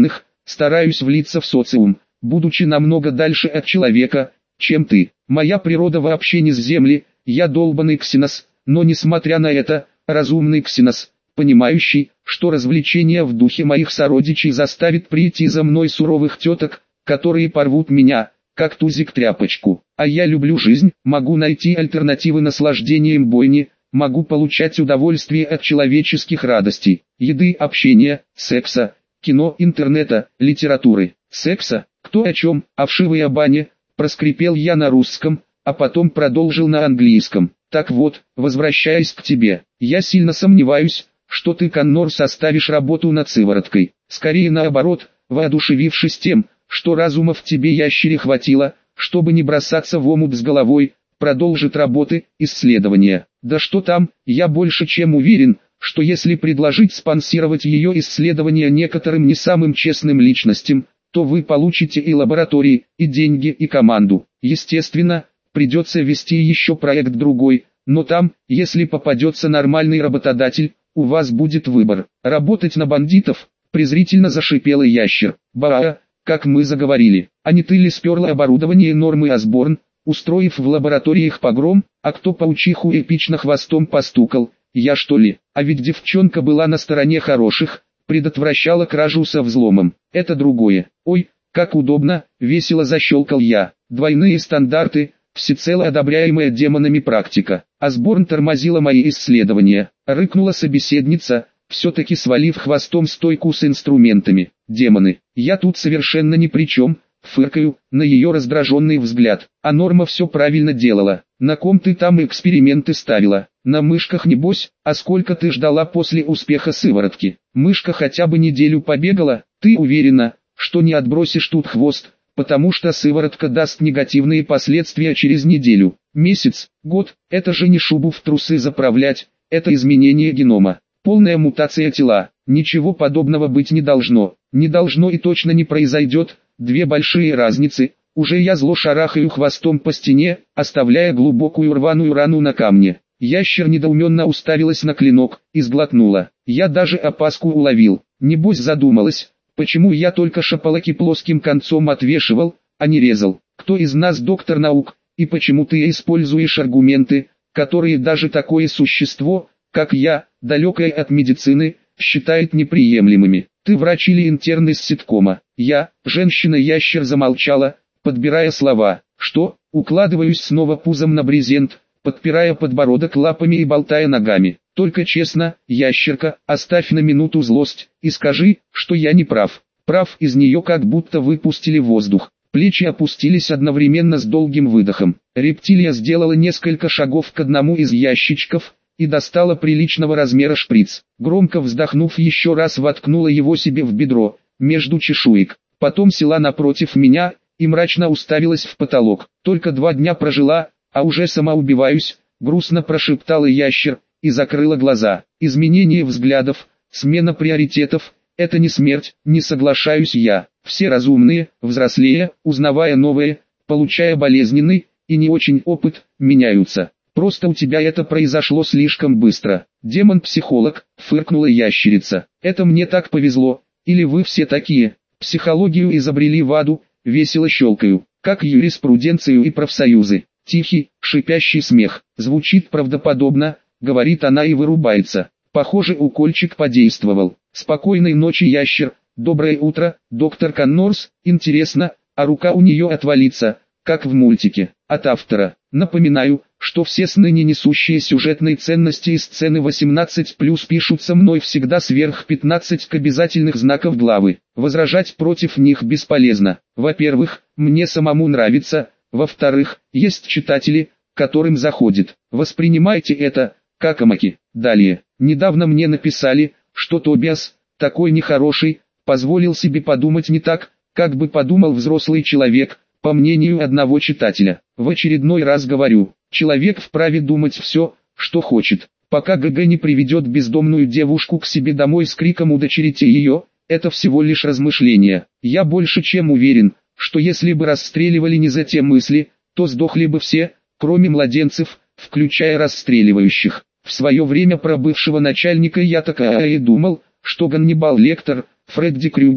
стараюсь влиться в социум, будучи намного дальше от человека, чем ты. Моя природа вообще не с земли, я долбанный ксенос, но несмотря на это, разумный ксенос, понимающий, что развлечение в духе моих сородичей заставит прийти за мной суровых теток, которые порвут меня, как тузик тряпочку. А я люблю жизнь, могу найти альтернативы наслаждениям бойни, могу получать удовольствие от человеческих радостей, еды, общения, секса, кино, интернета, литературы. Секса, кто о чем, о вшивой бане, проскрипел я на русском, а потом продолжил на английском. Так вот, возвращаясь к тебе, я сильно сомневаюсь, что ты, Коннор, составишь работу над сывороткой. Скорее наоборот, воодушевившись тем, что разума в тебе ящере хватило, чтобы не бросаться в омут с головой, продолжит работы, исследования. Да что там, я больше чем уверен, что если предложить спонсировать ее исследования некоторым не самым честным личностям, то вы получите и лаборатории, и деньги, и команду. Естественно, придется вести еще проект другой, но там, если попадется нормальный работодатель, у вас будет выбор. Работать на бандитов, презрительно зашипел ящер. Баа, как мы заговорили, а не ты ли сперла оборудование Нормы Осборн, устроив в лабораториях погром, а кто паучиху эпично хвостом постукал, я что ли? А ведь девчонка была на стороне хороших, предотвращала кражу со взломом. Это другое. Ой, как удобно, весело защелкал я. Двойные стандарты, всецело одобряемая демонами практика. Осборн тормозила мои исследования. Рыкнула собеседница, все-таки свалив хвостом стойку с инструментами. Демоны, я тут совершенно ни при чем. Фыркаю, на ее раздраженный взгляд. А Норма все правильно делала. На ком ты там эксперименты ставила? На мышках небось, а сколько ты ждала после успеха сыворотки? Мышка хотя бы неделю побегала, ты уверена, что не отбросишь тут хвост, потому что сыворотка даст негативные последствия через неделю, месяц, год, это же не шубу в трусы заправлять, это изменение генома, полная мутация тела, ничего подобного быть не должно и точно не произойдет. Две большие разницы, уже я зло шарахаю хвостом по стене, оставляя глубокую рваную рану на камне. Ящер недоуменно уставилась на клинок и сглотнула. Я даже опаску уловил. Небось задумалась, почему я только шапалаки плоским концом отвешивал, а не резал. Кто из нас доктор наук, и почему ты используешь аргументы, которые даже такое существо, как я, далекое от медицины, считает неприемлемыми? Ты врач или интерн из ситкома? Я, женщина-ящер, замолчала, подбирая слова. Что? Укладываюсь снова пузом на брезент, подпирая подбородок лапами и болтая ногами. Только честно, ящерка, оставь на минуту злость, и скажи, что я не прав. Прав, из нее как будто выпустили воздух. Плечи опустились одновременно с долгим выдохом. Рептилия сделала несколько шагов к одному из ящичков, и достала приличного размера шприц. Громко вздохнув, еще раз воткнула его себе в бедро, между чешуек. Потом села напротив меня, и мрачно уставилась в потолок. Только 2 дня прожила, а уже сама убиваюсь, грустно прошептала ящер, и закрыла глаза. Изменение взглядов, смена приоритетов, это не смерть, не соглашаюсь я. Все разумные, взрослея, узнавая новое, получая болезненный, и не очень опыт, меняются. Просто у тебя это произошло слишком быстро. Демон-психолог, фыркнула ящерица. Это мне так повезло, или вы все такие? Психологию изобрели в аду, весело щелкаю, как юриспруденцию и профсоюзы. Тихий, шипящий смех, звучит правдоподобно, говорит она и вырубается. Похоже, укольчик подействовал. Спокойной ночи, ящер. Доброе утро, доктор Коннорс. Интересно, а рука у нее отвалится, как в мультике. От автора. Напоминаю, что все сны, не несущие сюжетной ценности и сцены 18+, пишутся мной всегда сверх 15 к обязательных знаков главы. Возражать против них бесполезно. Во-первых, мне самому нравится, во-вторых, есть читатели, которым заходит. Воспринимайте это, как амаки. Далее, недавно мне написали, что Тобиас, такой нехороший, позволил себе подумать не так, как бы подумал взрослый человек, по мнению одного читателя. В очередной раз говорю, человек вправе думать все, что хочет, пока ГГ не приведет бездомную девушку к себе домой с криком «удочерите ее», это всего лишь размышление. Я больше чем уверен, что если бы расстреливали не за те мысли, то сдохли бы все, кроме младенцев, включая расстреливающих. В свое время про бывшего начальника я так и думал, что Ганнибал Лектор, Фредди Крюгер,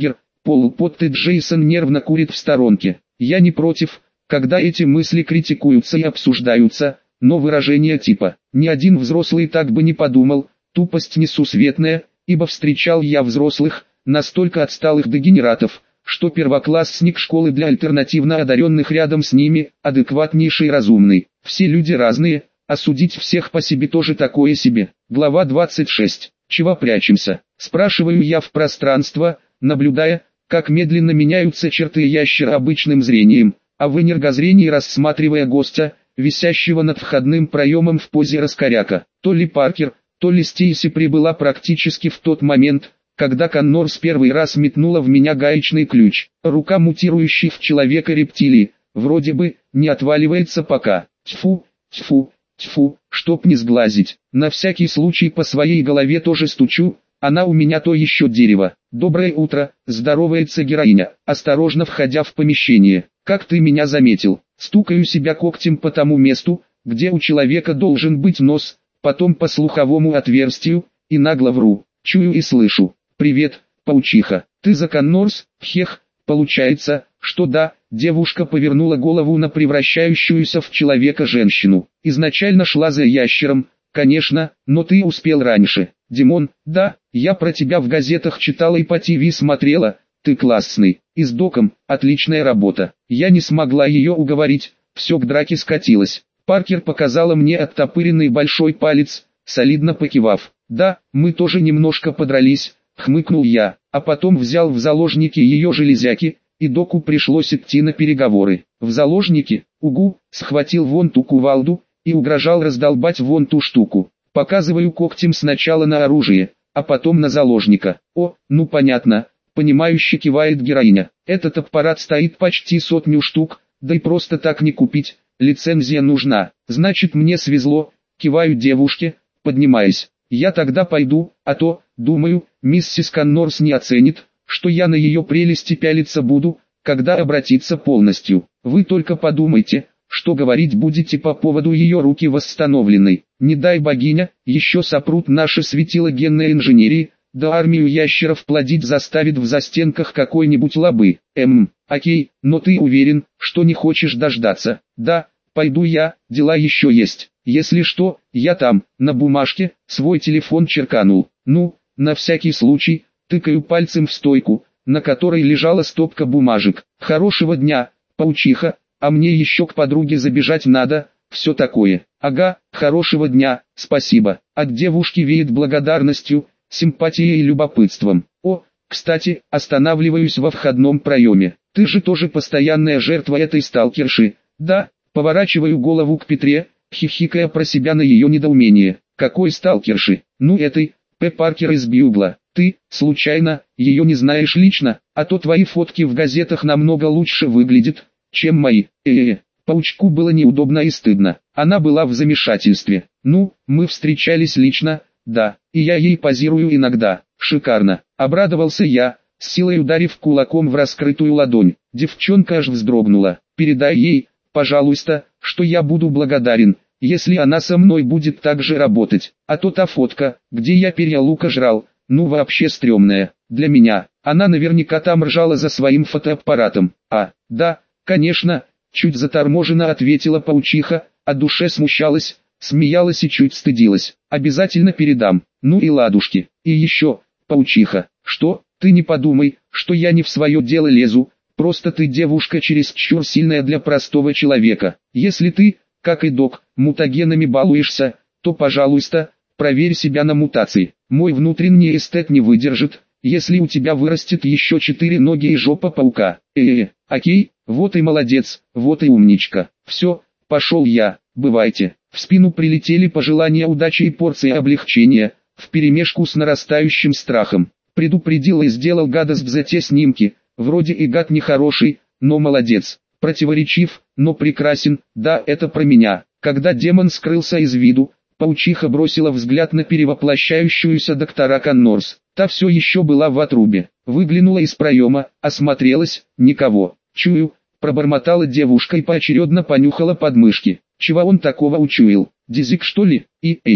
Полупотты Джейсон нервно курит в сторонке. Я не против, когда эти мысли критикуются и обсуждаются, но выражение типа «ни один взрослый так бы не подумал», тупость несусветная, ибо встречал я взрослых, настолько отсталых дегенератов, что первоклассник школы для альтернативно одаренных рядом с ними, адекватнейший и разумный. Все люди разные, а судить всех по себе тоже такое себе. Глава 26. Чего прячемся? Спрашиваю я в пространство, наблюдая, как медленно меняются черты ящера обычным зрением, а в энергозрении рассматривая гостя, висящего над входным проемом в позе раскоряка. То ли Паркер, то ли Стейси прибыла практически в тот момент, когда Коннорс первый раз метнула в меня гаечный ключ. Рука мутирующей в человека рептилии, вроде бы, не отваливается пока. Тьфу, тьфу, тьфу, чтоб не сглазить. На всякий случай по своей голове тоже стучу, она у меня то еще дерево. Доброе утро, здоровается героиня, осторожно входя в помещение. Как ты меня заметил? Стукаю себя когтем по тому месту, где у человека должен быть нос, потом по слуховому отверстию, и нагло вру. Чую и слышу. Привет, паучиха. Ты за Коннорс? Хех, получается, что да. Девушка повернула голову на превращающуюся в человека женщину. Изначально шла за ящером, конечно, но ты успел раньше. Димон, да, я про тебя в газетах читала и по ТВ смотрела, ты классный. И с доком, отличная работа. Я не смогла ее уговорить, все к драке скатилось. Паркер показала мне оттопыренный большой палец, солидно покивав. Да, мы тоже немножко подрались, хмыкнул я, а потом взял в заложники ее железяки, и доку пришлось идти на переговоры. В заложники, угу, схватил вон ту кувалду, и угрожал раздолбать вон ту штуку. Показываю когтем сначала на оружие, а потом на заложника. О, ну понятно, понимающе кивает героиня. Этот аппарат стоит почти 100 штук, да и просто так не купить, лицензия нужна. Значит мне свезло, киваю девушке, поднимаясь. Я тогда пойду, а то, думаю, миссис Коннорс не оценит, что я на ее прелести пялиться буду, когда обратится полностью. Вы только подумайте, что говорить будете по поводу ее руки восстановленной. Не дай богиня, еще сопрут наши светила генной инженерии, да армию ящеров плодить заставит в застенках какой-нибудь лабы. Окей, но ты уверен, что не хочешь дождаться? Да, пойду я, дела еще есть. Если что, я там, на бумажке, свой телефон черканул. Ну, на всякий случай, тыкаю пальцем в стойку, на которой лежала стопка бумажек. Хорошего дня, паучиха, а мне еще к подруге забежать надо, все такое. Ага, хорошего дня, спасибо. От девушки веет благодарностью, симпатией и любопытством. О, кстати, останавливаюсь во входном проеме. Ты же тоже постоянная жертва этой сталкерши. Да, поворачиваю голову к Петре, хихикая про себя на ее недоумение. Какой сталкерши? Ну этой, П. Паркер из Бьюгла. Ты, случайно, ее не знаешь лично, а то твои фотки в газетах намного лучше выглядят, чем мои. Паучку было неудобно и стыдно. Она была в замешательстве. Ну, мы встречались лично, да, и я ей позирую иногда. Шикарно. Обрадовался я, с силой ударив кулаком в раскрытую ладонь. Девчонка аж вздрогнула. Передай ей, пожалуйста, что я буду благодарен, если она со мной будет так же работать. А то та фотка, где я перья лука жрал, ну вообще стрёмная. Для меня. Она наверняка там ржала за своим фотоаппаратом. А, да, конечно, чуть заторможенно ответила паучиха, а душе смущалась, смеялась и чуть стыдилась. Обязательно передам. Ну и ладушки. И еще, паучиха, что, ты не подумай, что я не в свое дело лезу, просто ты девушка чересчур сильная для простого человека. Если ты, как и док, мутагенами балуешься, то пожалуйста, проверь себя на мутации. Мой внутренний эстет не выдержит, если у тебя вырастет еще 4 ноги и жопа паука. Окей, вот и молодец, вот и умничка. Все, пошел я, бывайте. В спину прилетели пожелания удачи и порции облегчения, вперемешку с нарастающим страхом. Предупредил и сделал гадость за те снимки, вроде и гад нехороший, но молодец. Противоречив, но прекрасен, да, это про меня. Когда демон скрылся из виду, паучиха бросила взгляд на перевоплощающуюся доктора Коннорс. Та все еще была в отрубе. Выглянула из проема, осмотрелась, никого. Чую, пробормотала девушка и поочередно понюхала подмышки. Чего он такого учуял? Дизик что ли?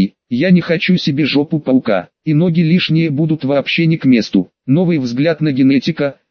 Я не хочу себе жопу паука, и ноги лишние будут вообще не к месту. Новый взгляд на генетика,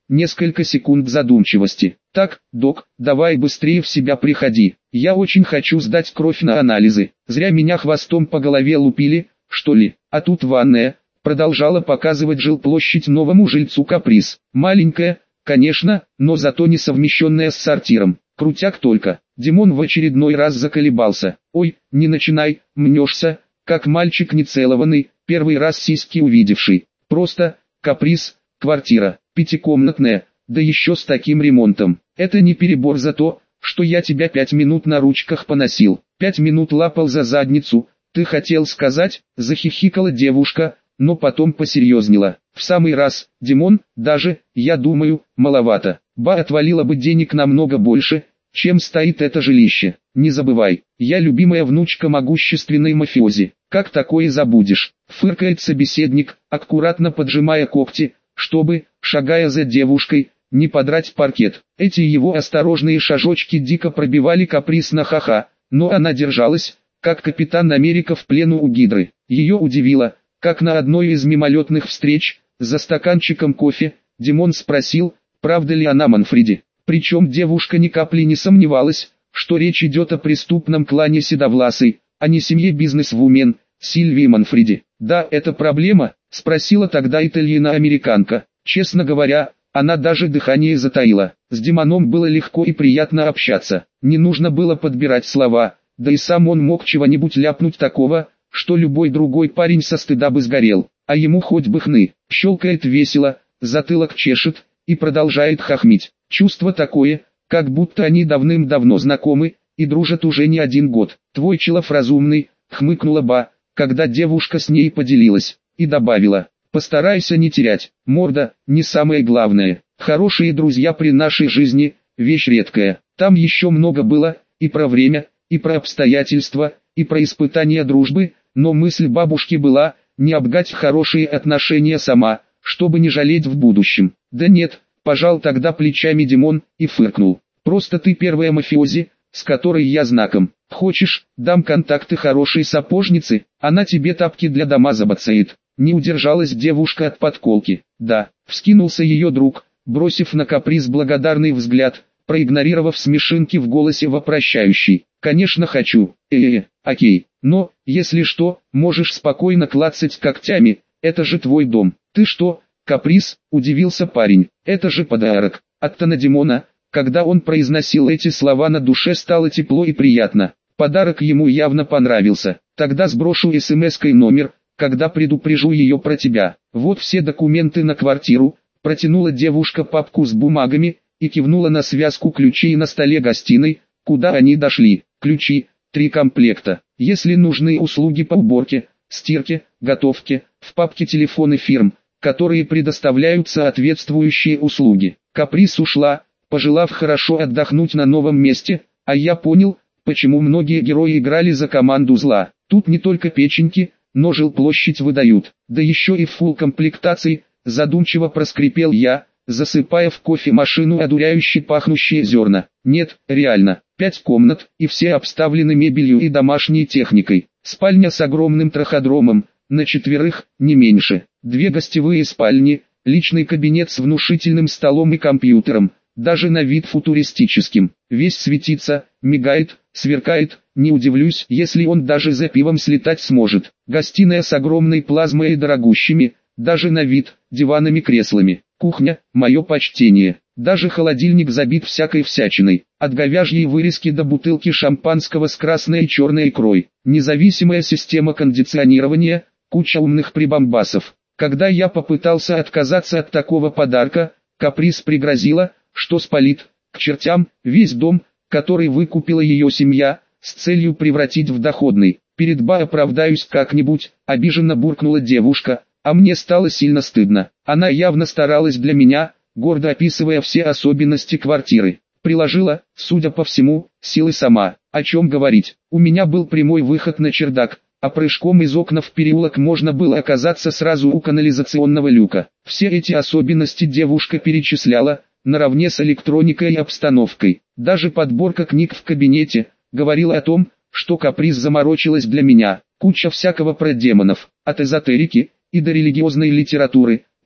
несколько секунд задумчивости. Так, док, давай быстрее в себя приходи. Я очень хочу сдать кровь на анализы. Зря меня хвостом по голове лупили, что ли. А тут ванная. Продолжала показывать жилплощадь новому жильцу Каприз. Маленькая, конечно, но зато не совмещенная с сортиром. Крутяк только. Димон в очередной раз заколебался. Ой, не начинай, мнешься, как мальчик нецелованный, первый раз сиськи увидевший. Просто, Каприз, квартира, пятикомнатная, да еще с таким ремонтом. Это не перебор за то, что я тебя 5 минут на ручках поносил. 5 минут лапал за задницу, ты хотел сказать, захихикала девушка, но потом посерьезнела. В самый раз, Димон, даже, я думаю, маловато. Ба отвалила бы денег намного больше, чем стоит это жилище. Не забывай, я любимая внучка могущественной мафиози. Как такое забудешь? Фыркает собеседник, аккуратно поджимая когти, чтобы, шагая за девушкой, не подрать паркет. Эти его осторожные шажочки дико пробивали Каприз на ха-ха, но она держалась, как капитан Америка в плену у гидры. Ее удивило, как на одной из мимолетных встреч, за стаканчиком кофе, Димон спросил, правда ли она Манфреди. Причем девушка ни капли не сомневалась, что речь идет о преступном клане Седовласой, а не семье бизнес-вумен, Сильвии Манфреди. «Да, это проблема?» – спросила тогда итальяно-американка. Честно говоря, она даже дыхание затаила. С Димоном было легко и приятно общаться. Не нужно было подбирать слова, да и сам он мог чего-нибудь ляпнуть такого, что любой другой парень со стыда бы сгорел. А ему хоть бы хны. Щелкает весело, затылок чешет и продолжает хохмить. Чувство такое, как будто они давным-давно знакомы и дружат уже не 1 год. «Твой Челов разумный», — хмыкнула Ба, когда девушка с ней поделилась, и добавила, «постарайся не терять, морда, не самое главное. Хорошие друзья при нашей жизни, вещь редкая». Там еще много было, и про время, и про обстоятельства, и про испытания дружбы, но мысль бабушки была, не обгать хорошие отношения сама, чтобы не жалеть в будущем. «Да нет», — пожал тогда плечами Димон, и фыркнул. «Просто ты первая мафиози, с которой я знаком. Хочешь, дам контакты хорошей сапожницы, она тебе тапки для дома забацает». Не удержалась девушка от подколки. «Да», — вскинулся ее друг, бросив на Каприз благодарный взгляд, проигнорировав смешинки в голосе вопрощающий. «Конечно хочу, окей, но, если что, можешь спокойно клацать когтями, это же твой дом». «Ты что, Каприз?» – удивился парень. «Это же подарок от Тана Димона». Когда он произносил эти слова, на душе стало тепло и приятно. Подарок ему явно понравился. «Тогда сброшу смс-кой номер, когда предупрежу ее про тебя. Вот все документы на квартиру». Протянула девушка папку с бумагами и кивнула на связку ключей на столе гостиной, куда они дошли. Ключи, 3 комплекта. Если нужны услуги по уборке, стирке, готовке, в папке телефоны фирм, которые предоставляют соответствующие услуги. Каприз ушла, пожелав хорошо отдохнуть на новом месте, а я понял, почему многие герои играли за команду зла. Тут не только печеньки, но жилплощадь выдают, да еще и в фулл комплектации, задумчиво проскрипел я, засыпая в кофемашину одуряюще пахнущие зерна. Нет, реально, 5 комнат, и все обставлены мебелью и домашней техникой. Спальня с огромным траходромом, на 4, не меньше. 2 гостевые спальни, личный кабинет с внушительным столом и компьютером, даже на вид футуристическим. Весь светится, мигает, сверкает, не удивлюсь, если он даже за пивом слетать сможет. Гостиная с огромной плазмой и дорогущими, даже на вид, диванами-креслами. Кухня, мое почтение. Даже холодильник забит всякой всячиной. От говяжьей вырезки до бутылки шампанского с красной и черной икрой. Независимая система кондиционирования, куча умных прибамбасов. Когда я попытался отказаться от такого подарка, Каприз пригрозила, что спалит, к чертям, весь дом, который выкупила ее семья, с целью превратить в доходный. «Перед Ба оправдаюсь как-нибудь», обиженно буркнула девушка, а мне стало сильно стыдно. Она явно старалась для меня, гордо описывая все особенности квартиры. Приложила, судя по всему, силы сама. О чем говорить, у меня был прямой выход на чердак, а прыжком из окна в переулок можно было оказаться сразу у канализационного люка. Все эти особенности девушка перечисляла, наравне с электроникой и обстановкой. Даже подборка книг в кабинете говорила о том, что Каприз заморочилась для меня. Куча всякого про демонов, от эзотерики и до религиозной литературы,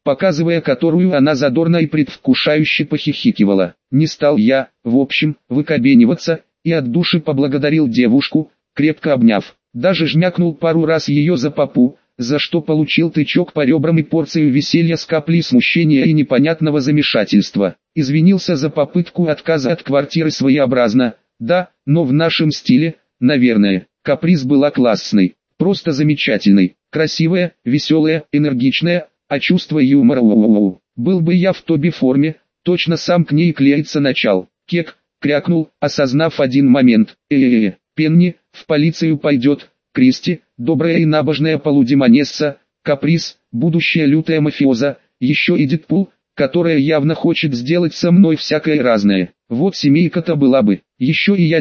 показывая которую она задорно и предвкушающе похихикивала. Не стал я, в общем, выкобениваться, и от души поблагодарил девушку, крепко обняв. Даже жмякнул пару раз ее за попу, за что получил тычок по ребрам и порцию веселья с каплей смущения и непонятного замешательства. Извинился за попытку отказа от квартиры своеобразно, да, но в нашем стиле, наверное. Каприз была классной, просто замечательной, красивая, веселая, энергичная, а чувство юмора Был бы я в Тоби форме, точно сам к ней клеиться начал. Кек, крякнул, осознав один момент. Пенни, в полицию пойдет, Кристи, добрая и набожная полудемонесса, Каприз, будущая лютая мафиоза, еще и Дедпул, которая явно хочет сделать со мной всякое разное. Вот семейка-то была бы, еще и я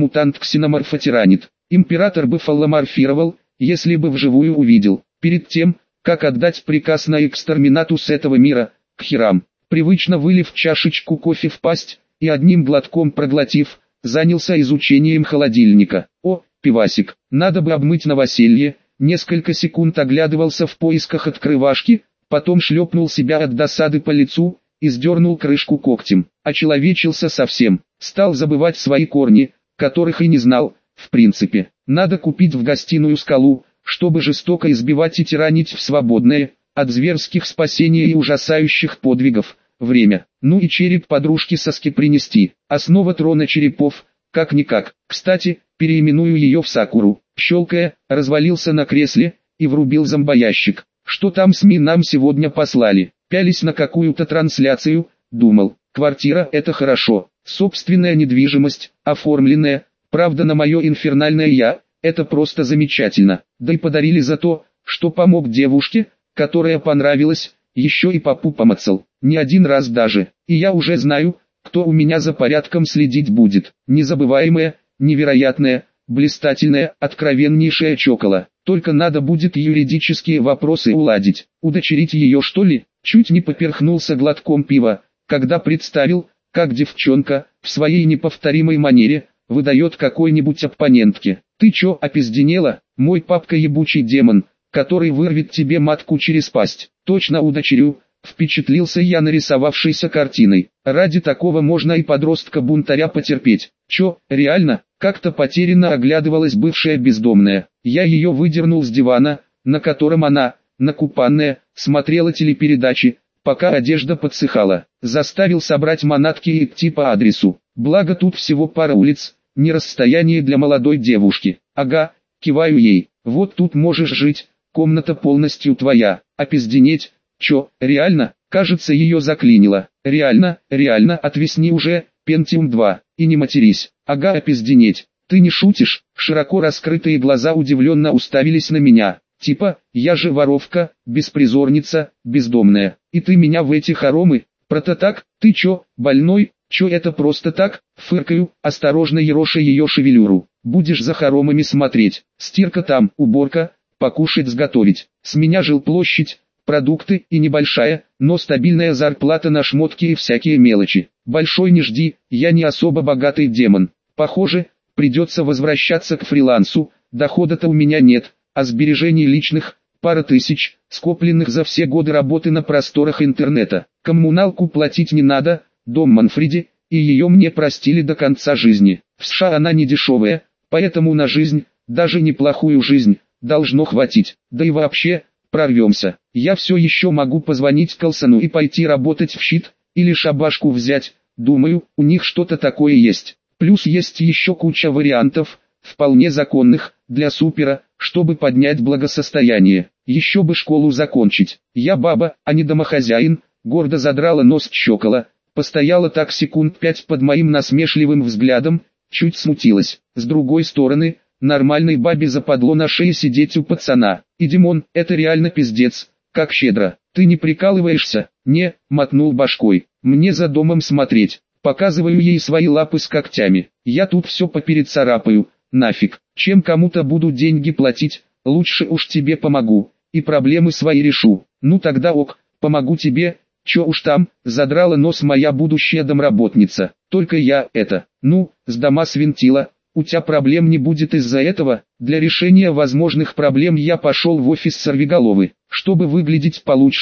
демон-мутант-ксеноморфотиранит. Император бы фалломорфировал, если бы вживую увидел. Перед тем, как отдать приказ на экстерминату с этого мира, к херам, привычно вылив чашечку кофе в пасть, и одним глотком проглотив, занялся изучением холодильника. О, пивасик, надо бы обмыть новоселье, несколько секунд оглядывался в поисках открывашки, потом шлепнул себя от досады по лицу, и сдернул крышку когтем. Очеловечился совсем, стал забывать свои корни, которых и не знал, в принципе. Надо купить в гостиную скалу, чтобы жестоко избивать и тиранить в свободное, от зверских спасений и ужасающих подвигов, время. Ну и череп подружки Саски принести. Основа трона черепов, как-никак. Кстати, переименую ее в Сакуру. Щелкая, развалился на кресле, и врубил зомбоящик. Что там СМИ нам сегодня послали? Пялись на какую-то трансляцию, думал. Квартира — это хорошо. Собственная недвижимость, оформленная, правда на мое инфернальное «я», это просто замечательно. Да и подарили за то, что помог девушке, которая понравилась, еще и попу помацал. Не один раз даже. И я уже знаю, кто у меня за порядком следить будет. Незабываемая, невероятная, блистательная, откровеннейшая чокола. Только надо будет юридические вопросы уладить. Удочерить ее что ли? Чуть не поперхнулся глотком пива, когда представил, как девчонка, в своей неповторимой манере, выдает какой-нибудь оппонентке. Ты чё, опизденела? Мой папка ебучий демон, который вырвет тебе матку через пасть. Точно удочерю. Впечатлился я нарисовавшейся картиной. Ради такого можно и подростка-бунтаря потерпеть. Чё, реально? Как-то потерянно оглядывалась бывшая бездомная. Я ее выдернул с дивана, на котором она, накупанная, смотрела телепередачи, пока одежда подсыхала. Заставил собрать манатки и идти по адресу. Благо тут всего пара улиц, не расстояние для молодой девушки. Ага, киваю ей. Вот тут можешь жить, комната полностью твоя. Опизденеть? Чё, реально? Кажется, ее заклинило. Реально, отвисни уже, Pentium 2, и не матерись. Ага, опизденеть. Ты не шутишь? Широко раскрытые глаза удивленно уставились на меня. Типа, я же воровка, беспризорница, бездомная. И ты меня в эти хоромы? Прототак, ты чё, больной? Чё это просто так? Фыркаю, осторожно ероша ее шевелюру. Будешь за хоромами смотреть. Стирка там, уборка, покушать сготовить. С меня жилплощадь, продукты и небольшая, но стабильная зарплата на шмотки и всякие мелочи. Большой не жди, я не особо богатый демон. Похоже, придется возвращаться к фрилансу, дохода-то у меня нет, а сбережений личных, пара тысяч, скопленных за все годы работы на просторах интернета. Коммуналку платить не надо, дом Манфреди, и ее мне простили до конца жизни. В США она не дешевая, поэтому на жизнь, даже неплохую жизнь, должно хватить. Да и вообще, прорвемся. Я все еще могу позвонить Колсону и пойти работать в щит, или шабашку взять, думаю, у них что-то такое есть. Плюс есть еще куча вариантов, вполне законных, для супера, чтобы поднять благосостояние. Еще бы школу закончить. Я баба, а не домохозяин, гордо задрала нос чокола, постояла так секунд 5 под моим насмешливым взглядом, чуть смутилась. С другой стороны, нормальной бабе западло на шее сидеть у пацана. И Димон, это реально пиздец, как щедро. Ты не прикалываешься? Не, мотнул башкой. Мне за домом смотреть. Показываю ей свои лапы с когтями. Я тут все поперецарапаю, нафиг. Чем кому-то буду деньги платить, лучше уж тебе помогу. И проблемы свои решу. Ну тогда ок, помогу тебе. Чё уж там, задрала нос моя будущая домработница. Только я это, с дома свинтила. У тебя проблем не будет из-за этого. Для решения возможных проблем я пошел в офис сорвиголовы. Чтобы выглядеть получше,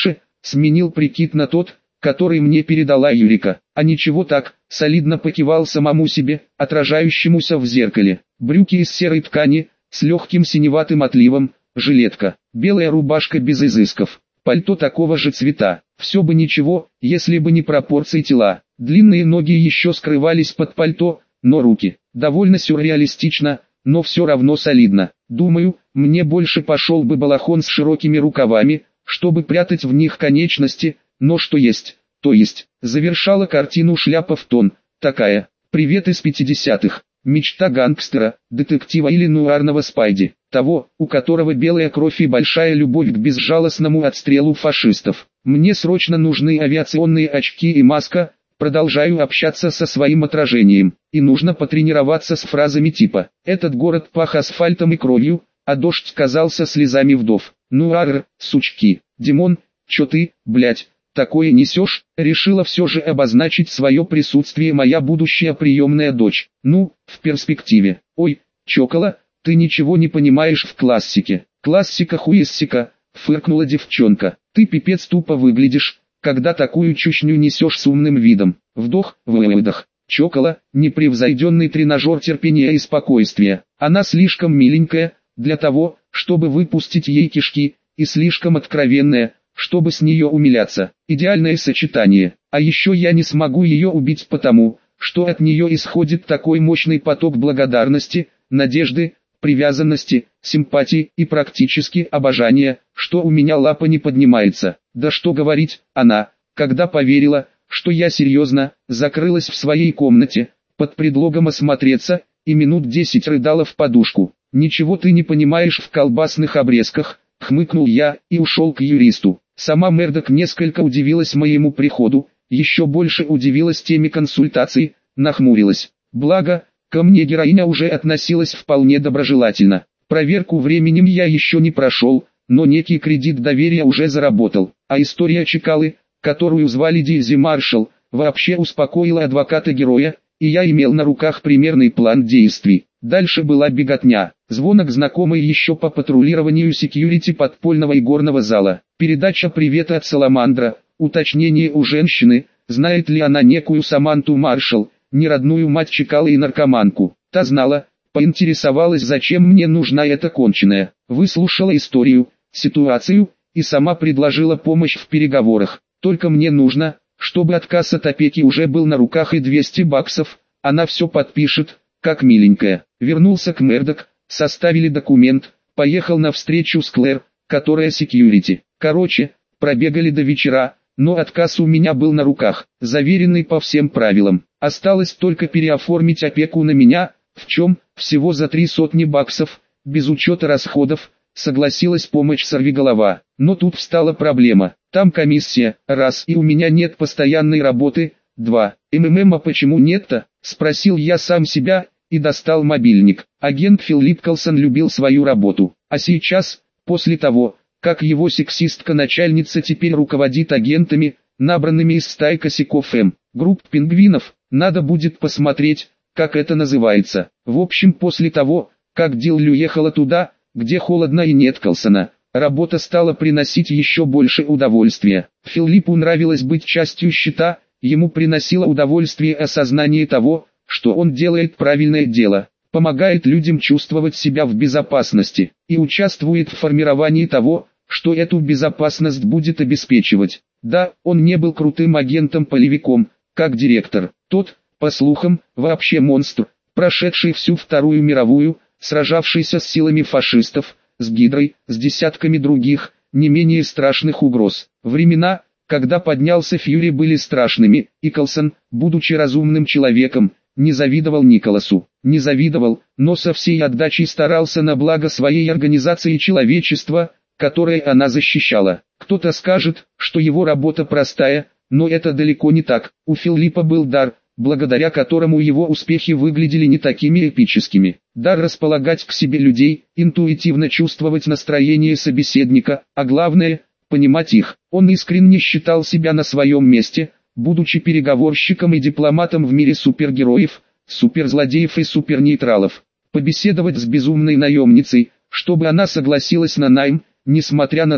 сменил прикид на тот, который мне передала Юрика. А ничего так, солидно покивал самому себе, отражающемуся в зеркале. Брюки из серой ткани, с легким синеватым отливом, жилетка, белая рубашка без изысков, пальто такого же цвета. Все бы ничего, если бы не пропорции тела. Длинные ноги еще скрывались под пальто, но руки. Довольно сюрреалистично, но все равно солидно. Думаю, мне больше пошел бы балахон с широкими рукавами, чтобы прятать в них конечности, но что есть, то есть. Завершала картину шляпа в тон, такая. Привет из 50-х. Мечта гангстера, детектива или нуарного Спайди. Того, у которого белая кровь и большая любовь к безжалостному отстрелу фашистов. Мне срочно нужны авиационные очки и маска. Продолжаю общаться со своим отражением. И нужно потренироваться с фразами типа «Этот город пах асфальтом и кровью, а дождь казался слезами вдов». Ну сучки. Димон, чё ты, блять, такое несешь? Решила все же обозначить свое присутствие моя будущая приемная дочь. Ну, в перспективе. Ой, чокола, ты ничего не понимаешь в классике. Классика хуессика, фыркнула девчонка. Ты пипец тупо выглядишь, когда такую чушню несешь с умным видом. Вдох, выдох. Чокола, непревзойденный тренажер терпения и спокойствия. Она слишком миленькая, для того, чтобы выпустить ей кишки, и слишком откровенная, чтобы с нее умиляться. Идеальное сочетание. А еще я не смогу ее убить потому, что от нее исходит такой мощный поток благодарности, надежды, привязанности, симпатии и практически обожания, что у меня лапа не поднимается. Да что говорить, она, когда поверила, что я серьезно, закрылась в своей комнате, под предлогом осмотреться, и минут 10 рыдала в подушку. «Ничего ты не понимаешь в колбасных обрезках», — хмыкнул я и ушел к юристу. Сама Мердок несколько удивилась моему приходу, еще больше удивилась теме консультаций, нахмурилась. Благо, ко мне героиня уже относилась вполне доброжелательно. Проверку временем я еще не прошел, но некий кредит доверия уже заработал. А история Чекалы, которую звали Дейзи Маршалл, вообще успокоила адвоката-героя, и я имел на руках примерный план действий. Дальше была беготня, звонок знакомой еще по патрулированию секьюрити подпольного и горного зала, передача привета от Саламандра, уточнение у женщины, знает ли она некую Саманту Маршалл, неродную мать Чекалы и наркоманку. Та знала, поинтересовалась, зачем мне нужна эта конченая, выслушала историю, ситуацию, и сама предложила помощь в переговорах. Только мне нужно, чтобы отказ от опеки уже был на руках и $200, она все подпишет, как миленькая. Вернулся к Мердок, составили документ, поехал на встречу с Клэр, которая секьюрити. Короче, пробегали до вечера, но отказ у меня был на руках, заверенный по всем правилам. Осталось только переоформить опеку на меня, в чем, всего за $300, без учета расходов, согласилась помочь сорвиголова. Но тут встала проблема, там комиссия, раз, и у меня нет постоянной работы, два. А почему нет-то, спросил я сам себя, и достал мобильник. Агент Филипп Колсон любил свою работу, а сейчас, после того, как его сексистка-начальница теперь руководит агентами, набранными из стаи косяков групп пингвинов, надо будет посмотреть, как это называется. В общем, после того, как Дилли уехала туда, где холодно и нет Колсона, работа стала приносить еще больше удовольствия. Филиппу нравилось быть частью щита, ему приносило удовольствие осознание того, что он делает правильное дело, помогает людям чувствовать себя в безопасности, и участвует в формировании того, что эту безопасность будет обеспечивать. Да, он не был крутым агентом-полевиком, как директор. Тот, по слухам, вообще монстр, прошедший всю Вторую мировую, сражавшийся с силами фашистов, с Гидрой, с десятками других, не менее страшных угроз. Времена, когда поднялся Фьюри, были страшными, и Колсон, будучи разумным человеком, не завидовал Николасу. Не завидовал, но со всей отдачей старался на благо своей организации и человечества, которое она защищала. Кто-то скажет, что его работа простая, но это далеко не так. У Филиппа был дар, благодаря которому его успехи выглядели не такими эпическими. Дар располагать к себе людей, интуитивно чувствовать настроение собеседника, а главное, понимать их. Он искренне считал себя на своем месте, будучи переговорщиком и дипломатом в мире супергероев, суперзлодеев и супернейтралов. Побеседовать с безумной наемницей, чтобы она согласилась на найм, несмотря на то,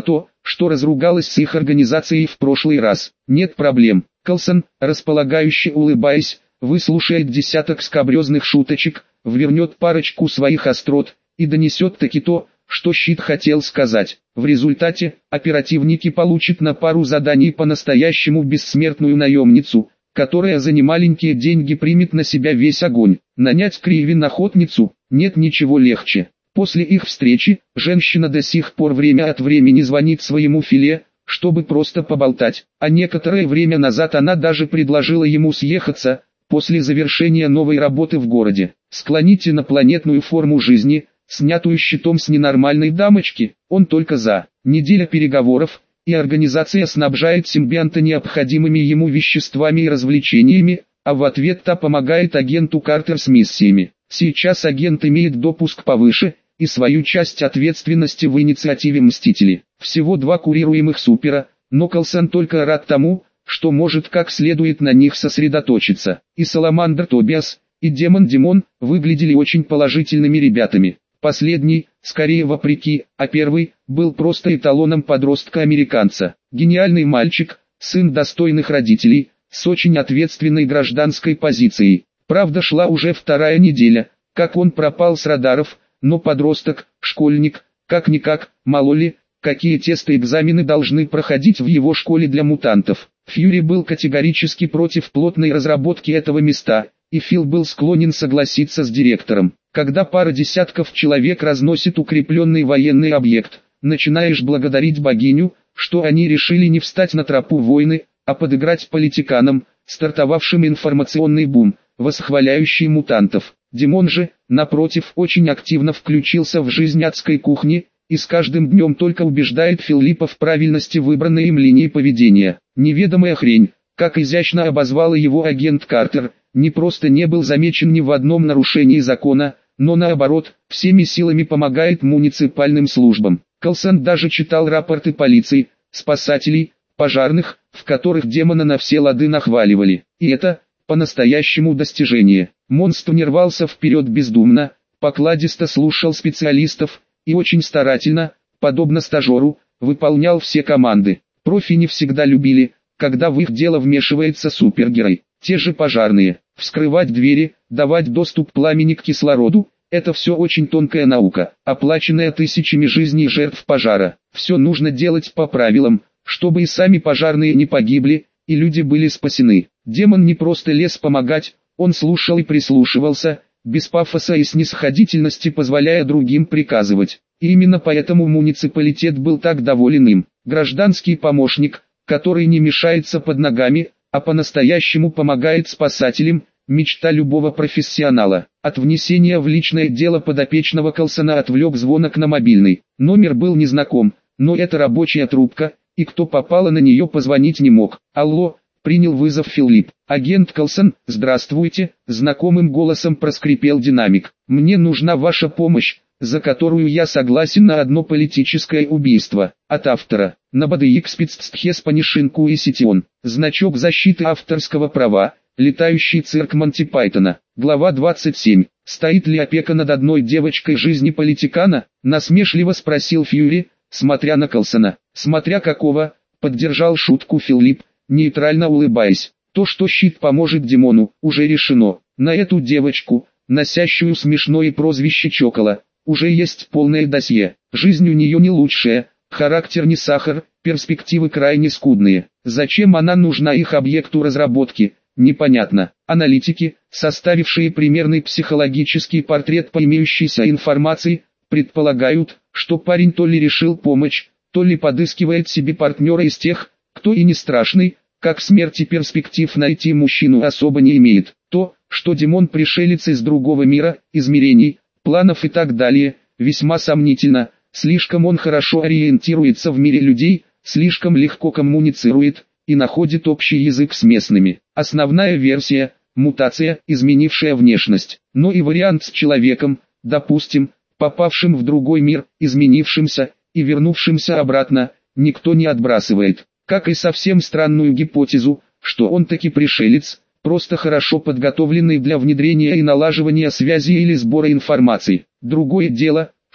что разругалась с их организацией в прошлый раз. Нет проблем. Калсон, располагающе улыбаясь, выслушает десяток скабрезных шуточек, ввернет парочку своих острот и донесет таки то, что Щит хотел сказать. В результате, оперативники получат на пару заданий по-настоящему бессмертную наемницу, которая за немаленькие деньги примет на себя весь огонь. Нанять Кривин-охотницу, нет ничего легче. После их встречи, женщина до сих пор время от времени звонит своему филе, чтобы просто поболтать, а некоторое время назад она даже предложила ему съехаться, после завершения новой работы в городе. Склонить инопланетную форму жизни, снятую щитом с ненормальной дамочки, он только за. Неделя переговоров, и организация снабжает симбионта необходимыми ему веществами и развлечениями, а в ответ та помогает агенту Картер с миссиями. Сейчас агент имеет допуск повыше, и свою часть ответственности в инициативе Мстители. Всего 2 курируемых супера, но Калсон только рад тому, что может как следует на них сосредоточиться. И Саламандр Тобиас, и Демон Димон выглядели очень положительными ребятами. Последний, скорее вопреки, а первый, был просто эталоном подростка-американца. Гениальный мальчик, сын достойных родителей, с очень ответственной гражданской позицией. Правда, шла уже 2-я неделя, как он пропал с радаров, но подросток, школьник, как-никак, мало ли, какие тесты-экзамены должны проходить в его школе для мутантов. Фьюри был категорически против плотной разработки этого места, и Фил был склонен согласиться с директором. Когда пара десятков человек разносит укрепленный военный объект, начинаешь благодарить богиню, что они решили не встать на тропу войны, а подыграть политиканам, стартовавшим информационный бум, восхваляющий мутантов. Димон же, напротив, очень активно включился в жизнь адской кухни, и с каждым днем только убеждает Филиппа в правильности выбранной им линии поведения. Неведомая хрень, как изящно обозвала его агент Картер, не просто не был замечен ни в одном нарушении закона, но наоборот, всеми силами помогает муниципальным службам. Калсон даже читал рапорты полиции, спасателей, пожарных, в которых демона на все лады нахваливали. И это, по-настоящему достижение. Монстр не рвался вперед бездумно, покладисто слушал специалистов, и очень старательно, подобно стажеру, выполнял все команды. Профи не всегда любили, когда в их дело вмешивается супергерой. Те же пожарные, вскрывать двери, давать доступ пламени к кислороду, это все очень тонкая наука, оплаченная тысячами жизней жертв пожара. Все нужно делать по правилам, чтобы и сами пожарные не погибли, и люди были спасены. Демон не просто лез помогать, он слушал и прислушивался, без пафоса и снисходительности позволяя другим приказывать. И именно поэтому муниципалитет был так доволен им. Гражданский помощник, который не мешается под ногами, а по-настоящему помогает спасателям, мечта любого профессионала. От внесения в личное дело подопечного Калсона отвлек звонок на мобильный. Номер был незнаком, но это рабочая трубка, и кто попало на нее позвонить не мог. «Алло», принял вызов Филипп. «Агент Калсон, здравствуйте», знакомым голосом проскрипел динамик. «Мне нужна ваша помощь, за которую я согласен на одно политическое убийство. От автора. Набадыик спецстхес Панишинку и Ситион. Значок защиты авторского права. Летающий цирк Монти Пайтона. Глава 27. Стоит ли опека над одной девочкой жизни политикана? Насмешливо спросил Фьюри, смотря на Калсона. Смотря какого, поддержал шутку Филипп, нейтрально улыбаясь. То, что щит поможет Димону, уже решено. На эту девочку, носящую смешное прозвище Чокола, уже есть полное досье. Жизнь у нее не лучшая, характер не сахар, перспективы крайне скудные. Зачем она нужна их объекту разработки, непонятно. Аналитики, составившие примерный психологический портрет по имеющейся информации, предполагают, что парень то ли решил помочь, то ли подыскивает себе партнера из тех, кто и не страшный, как смерть, и перспектив найти мужчину особо не имеет. То, что Димон пришелец из другого мира, измерений, планов и так далее, весьма сомнительно. Слишком он хорошо ориентируется в мире людей, слишком легко коммуницирует и находит общий язык с местными. Основная версия – мутация, изменившая внешность. Но и вариант с человеком, допустим, попавшим в другой мир, изменившимся и вернувшимся обратно, никто не отбрасывает. Как и совсем странную гипотезу, что он таки пришелец, просто хорошо подготовленный для внедрения и налаживания связи или сбора информации. Другое дело,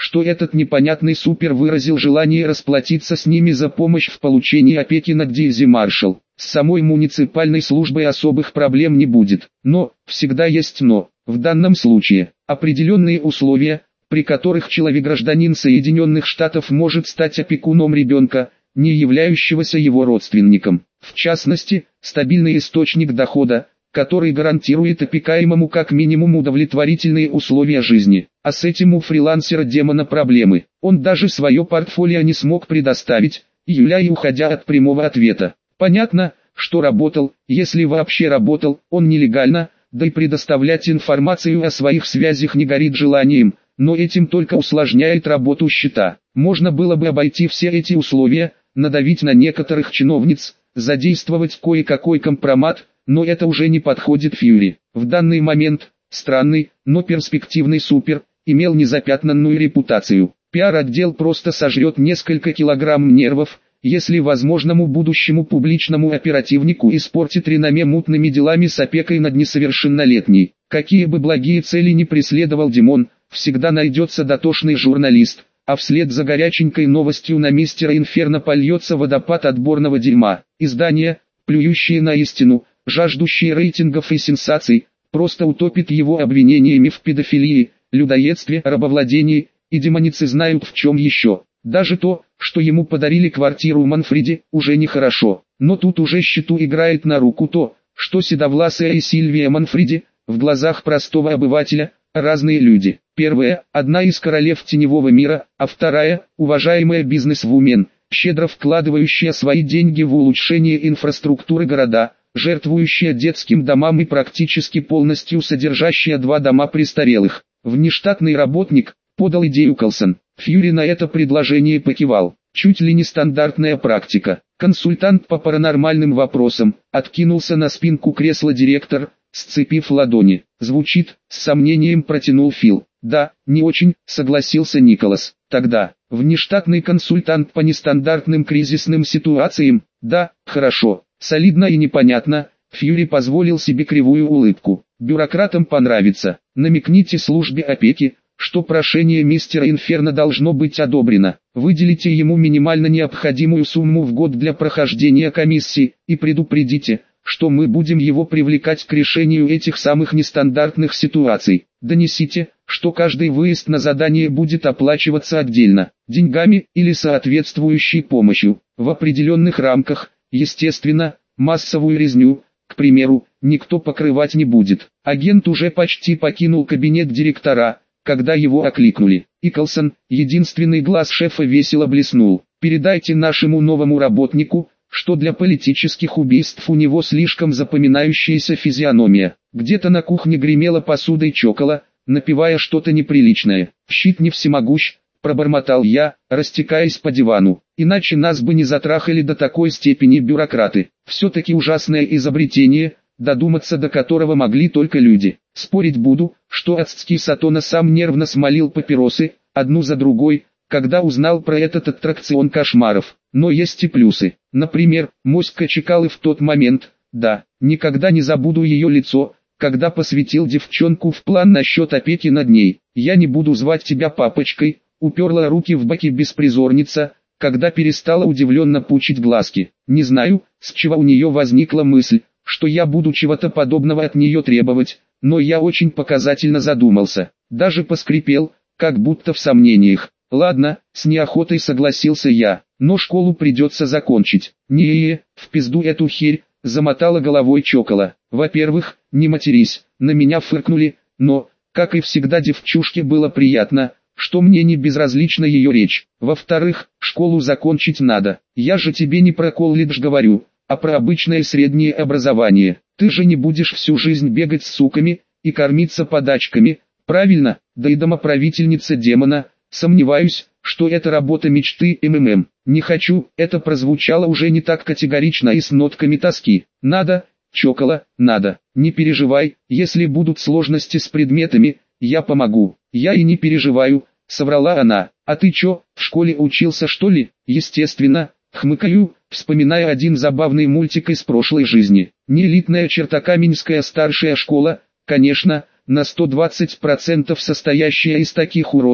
что этот непонятный супер выразил желание расплатиться с ними за помощь в получении опеки над Дейзи Маршалл. С самой муниципальной службой особых проблем не будет. Но, всегда есть но. В данном случае, определенные условия, при которых человек-гражданин Соединенных Штатов может стать опекуном ребенка, не являющегося его родственником. В частности, стабильный источник дохода, который гарантирует опекаемому как минимум удовлетворительные условия жизни. А с этим у фрилансера-демона проблемы. Он даже свое портфолио не смог предоставить, являя уходя от прямого ответа. Понятно, что работал, если вообще работал, он нелегально, да и предоставлять информацию о своих связях не горит желанием, но этим только усложняет работу счета. Можно было бы обойти все эти условия, надавить на некоторых чиновниц, задействовать кое-какой компромат, но это уже не подходит Фьюри. В данный момент, странный, но перспективный супер, имел незапятнанную репутацию. Пиар-отдел просто сожрет несколько килограмм нервов, если возможному будущему публичному оперативнику испортит реноме мутными делами с опекой над несовершеннолетней. Какие бы благие цели ни преследовал Димон, всегда найдется дотошный журналист, а вслед за горяченькой новостью на мистера Инферно польется водопад отборного дерьма. Издания, плюющие на истину, жаждущие рейтингов и сенсаций, просто утопит его обвинениями в педофилии, людоедстве, рабовладении, и демоницы знают в чем еще. Даже то, что ему подарили квартиру в Манфреде, уже нехорошо. Но тут уже счету играет на руку то, что седовласая и Сильвия Манфреди, в глазах простого обывателя, разные люди. Первая – одна из королев теневого мира, а вторая – уважаемая бизнес-вумен, щедро вкладывающая свои деньги в улучшение инфраструктуры города, жертвующая детским домам и практически полностью содержащая 2 дома престарелых. Внештатный работник, подал идею Колсон. Фьюри на это предложение покивал. Чуть ли не стандартная практика. Консультант по паранормальным вопросам, откинулся на спинку кресла директор, сцепив ладони. Звучит, с сомнением протянул Фил. Да, не очень, согласился Николас. Тогда, внештатный консультант по нестандартным кризисным ситуациям. Да, хорошо, солидно и непонятно. Фьюри позволил себе кривую улыбку. Бюрократам понравится. Намекните службе опеки, что прошение мистера Инферно должно быть одобрено. Выделите ему минимально необходимую сумму в год для прохождения комиссии, и предупредите, что мы будем его привлекать к решению этих самых нестандартных ситуаций. Донесите, что каждый выезд на задание будет оплачиваться отдельно, деньгами или соответствующей помощью, в определенных рамках, естественно, массовую резню, к примеру, никто покрывать не будет. Агент уже почти покинул кабинет директора, когда его окликнули. Иклсон, единственный глаз шефа, весело блеснул. Передайте нашему новому работнику, что для политических убийств у него слишком запоминающаяся физиономия. Где-то на кухне гремела посуда и чокола, напевая что-то неприличное. «Щит не всемогущ», пробормотал я, растекаясь по дивану. Иначе нас бы не затрахали до такой степени бюрократы. Все-таки ужасное изобретение, додуматься до которого могли только люди. Спорить буду, что адский Сатона сам нервно смолил папиросы, одну за другой, когда узнал про этот аттракцион кошмаров. Но есть и плюсы. Например, моська Чекалы в тот момент, да, никогда не забуду ее лицо, когда посвятил девчонку в план насчет опеки над ней. «Я не буду звать тебя папочкой», уперла руки в боки беспризорница, когда перестала удивленно пучить глазки. Не знаю, с чего у нее возникла мысль, что я буду чего-то подобного от нее требовать, но я очень показательно задумался, даже поскрипел, как будто в сомнениях. Ладно, с неохотой согласился я, но школу придется закончить. Не, в пизду эту херь, замотала головой Чокола. Во-первых, не матерись, на меня фыркнули, но, как и всегда девчушке было приятно, что мне не безразлична ее речь. Во-вторых, школу закончить надо, я же тебе не про колледж говорю, а про обычное среднее образование. Ты же не будешь всю жизнь бегать с суками и кормиться подачками, правильно? Да и домоправительница демона, сомневаюсь, что это работа мечты МММ. Не хочу, это прозвучало уже не так категорично и с нотками тоски. Надо, Чокола, надо. Не переживай, если будут сложности с предметами, я помогу. Я и не переживаю, соврала она. А ты чё, в школе учился что ли? Естественно. Хмыкаю, вспоминая один забавный мультик из прошлой жизни. Не элитная чертокаменская старшая школа, конечно, на 120% состоящая из таких уродов,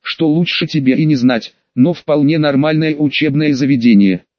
что лучше тебе и не знать, но вполне нормальное учебное заведение.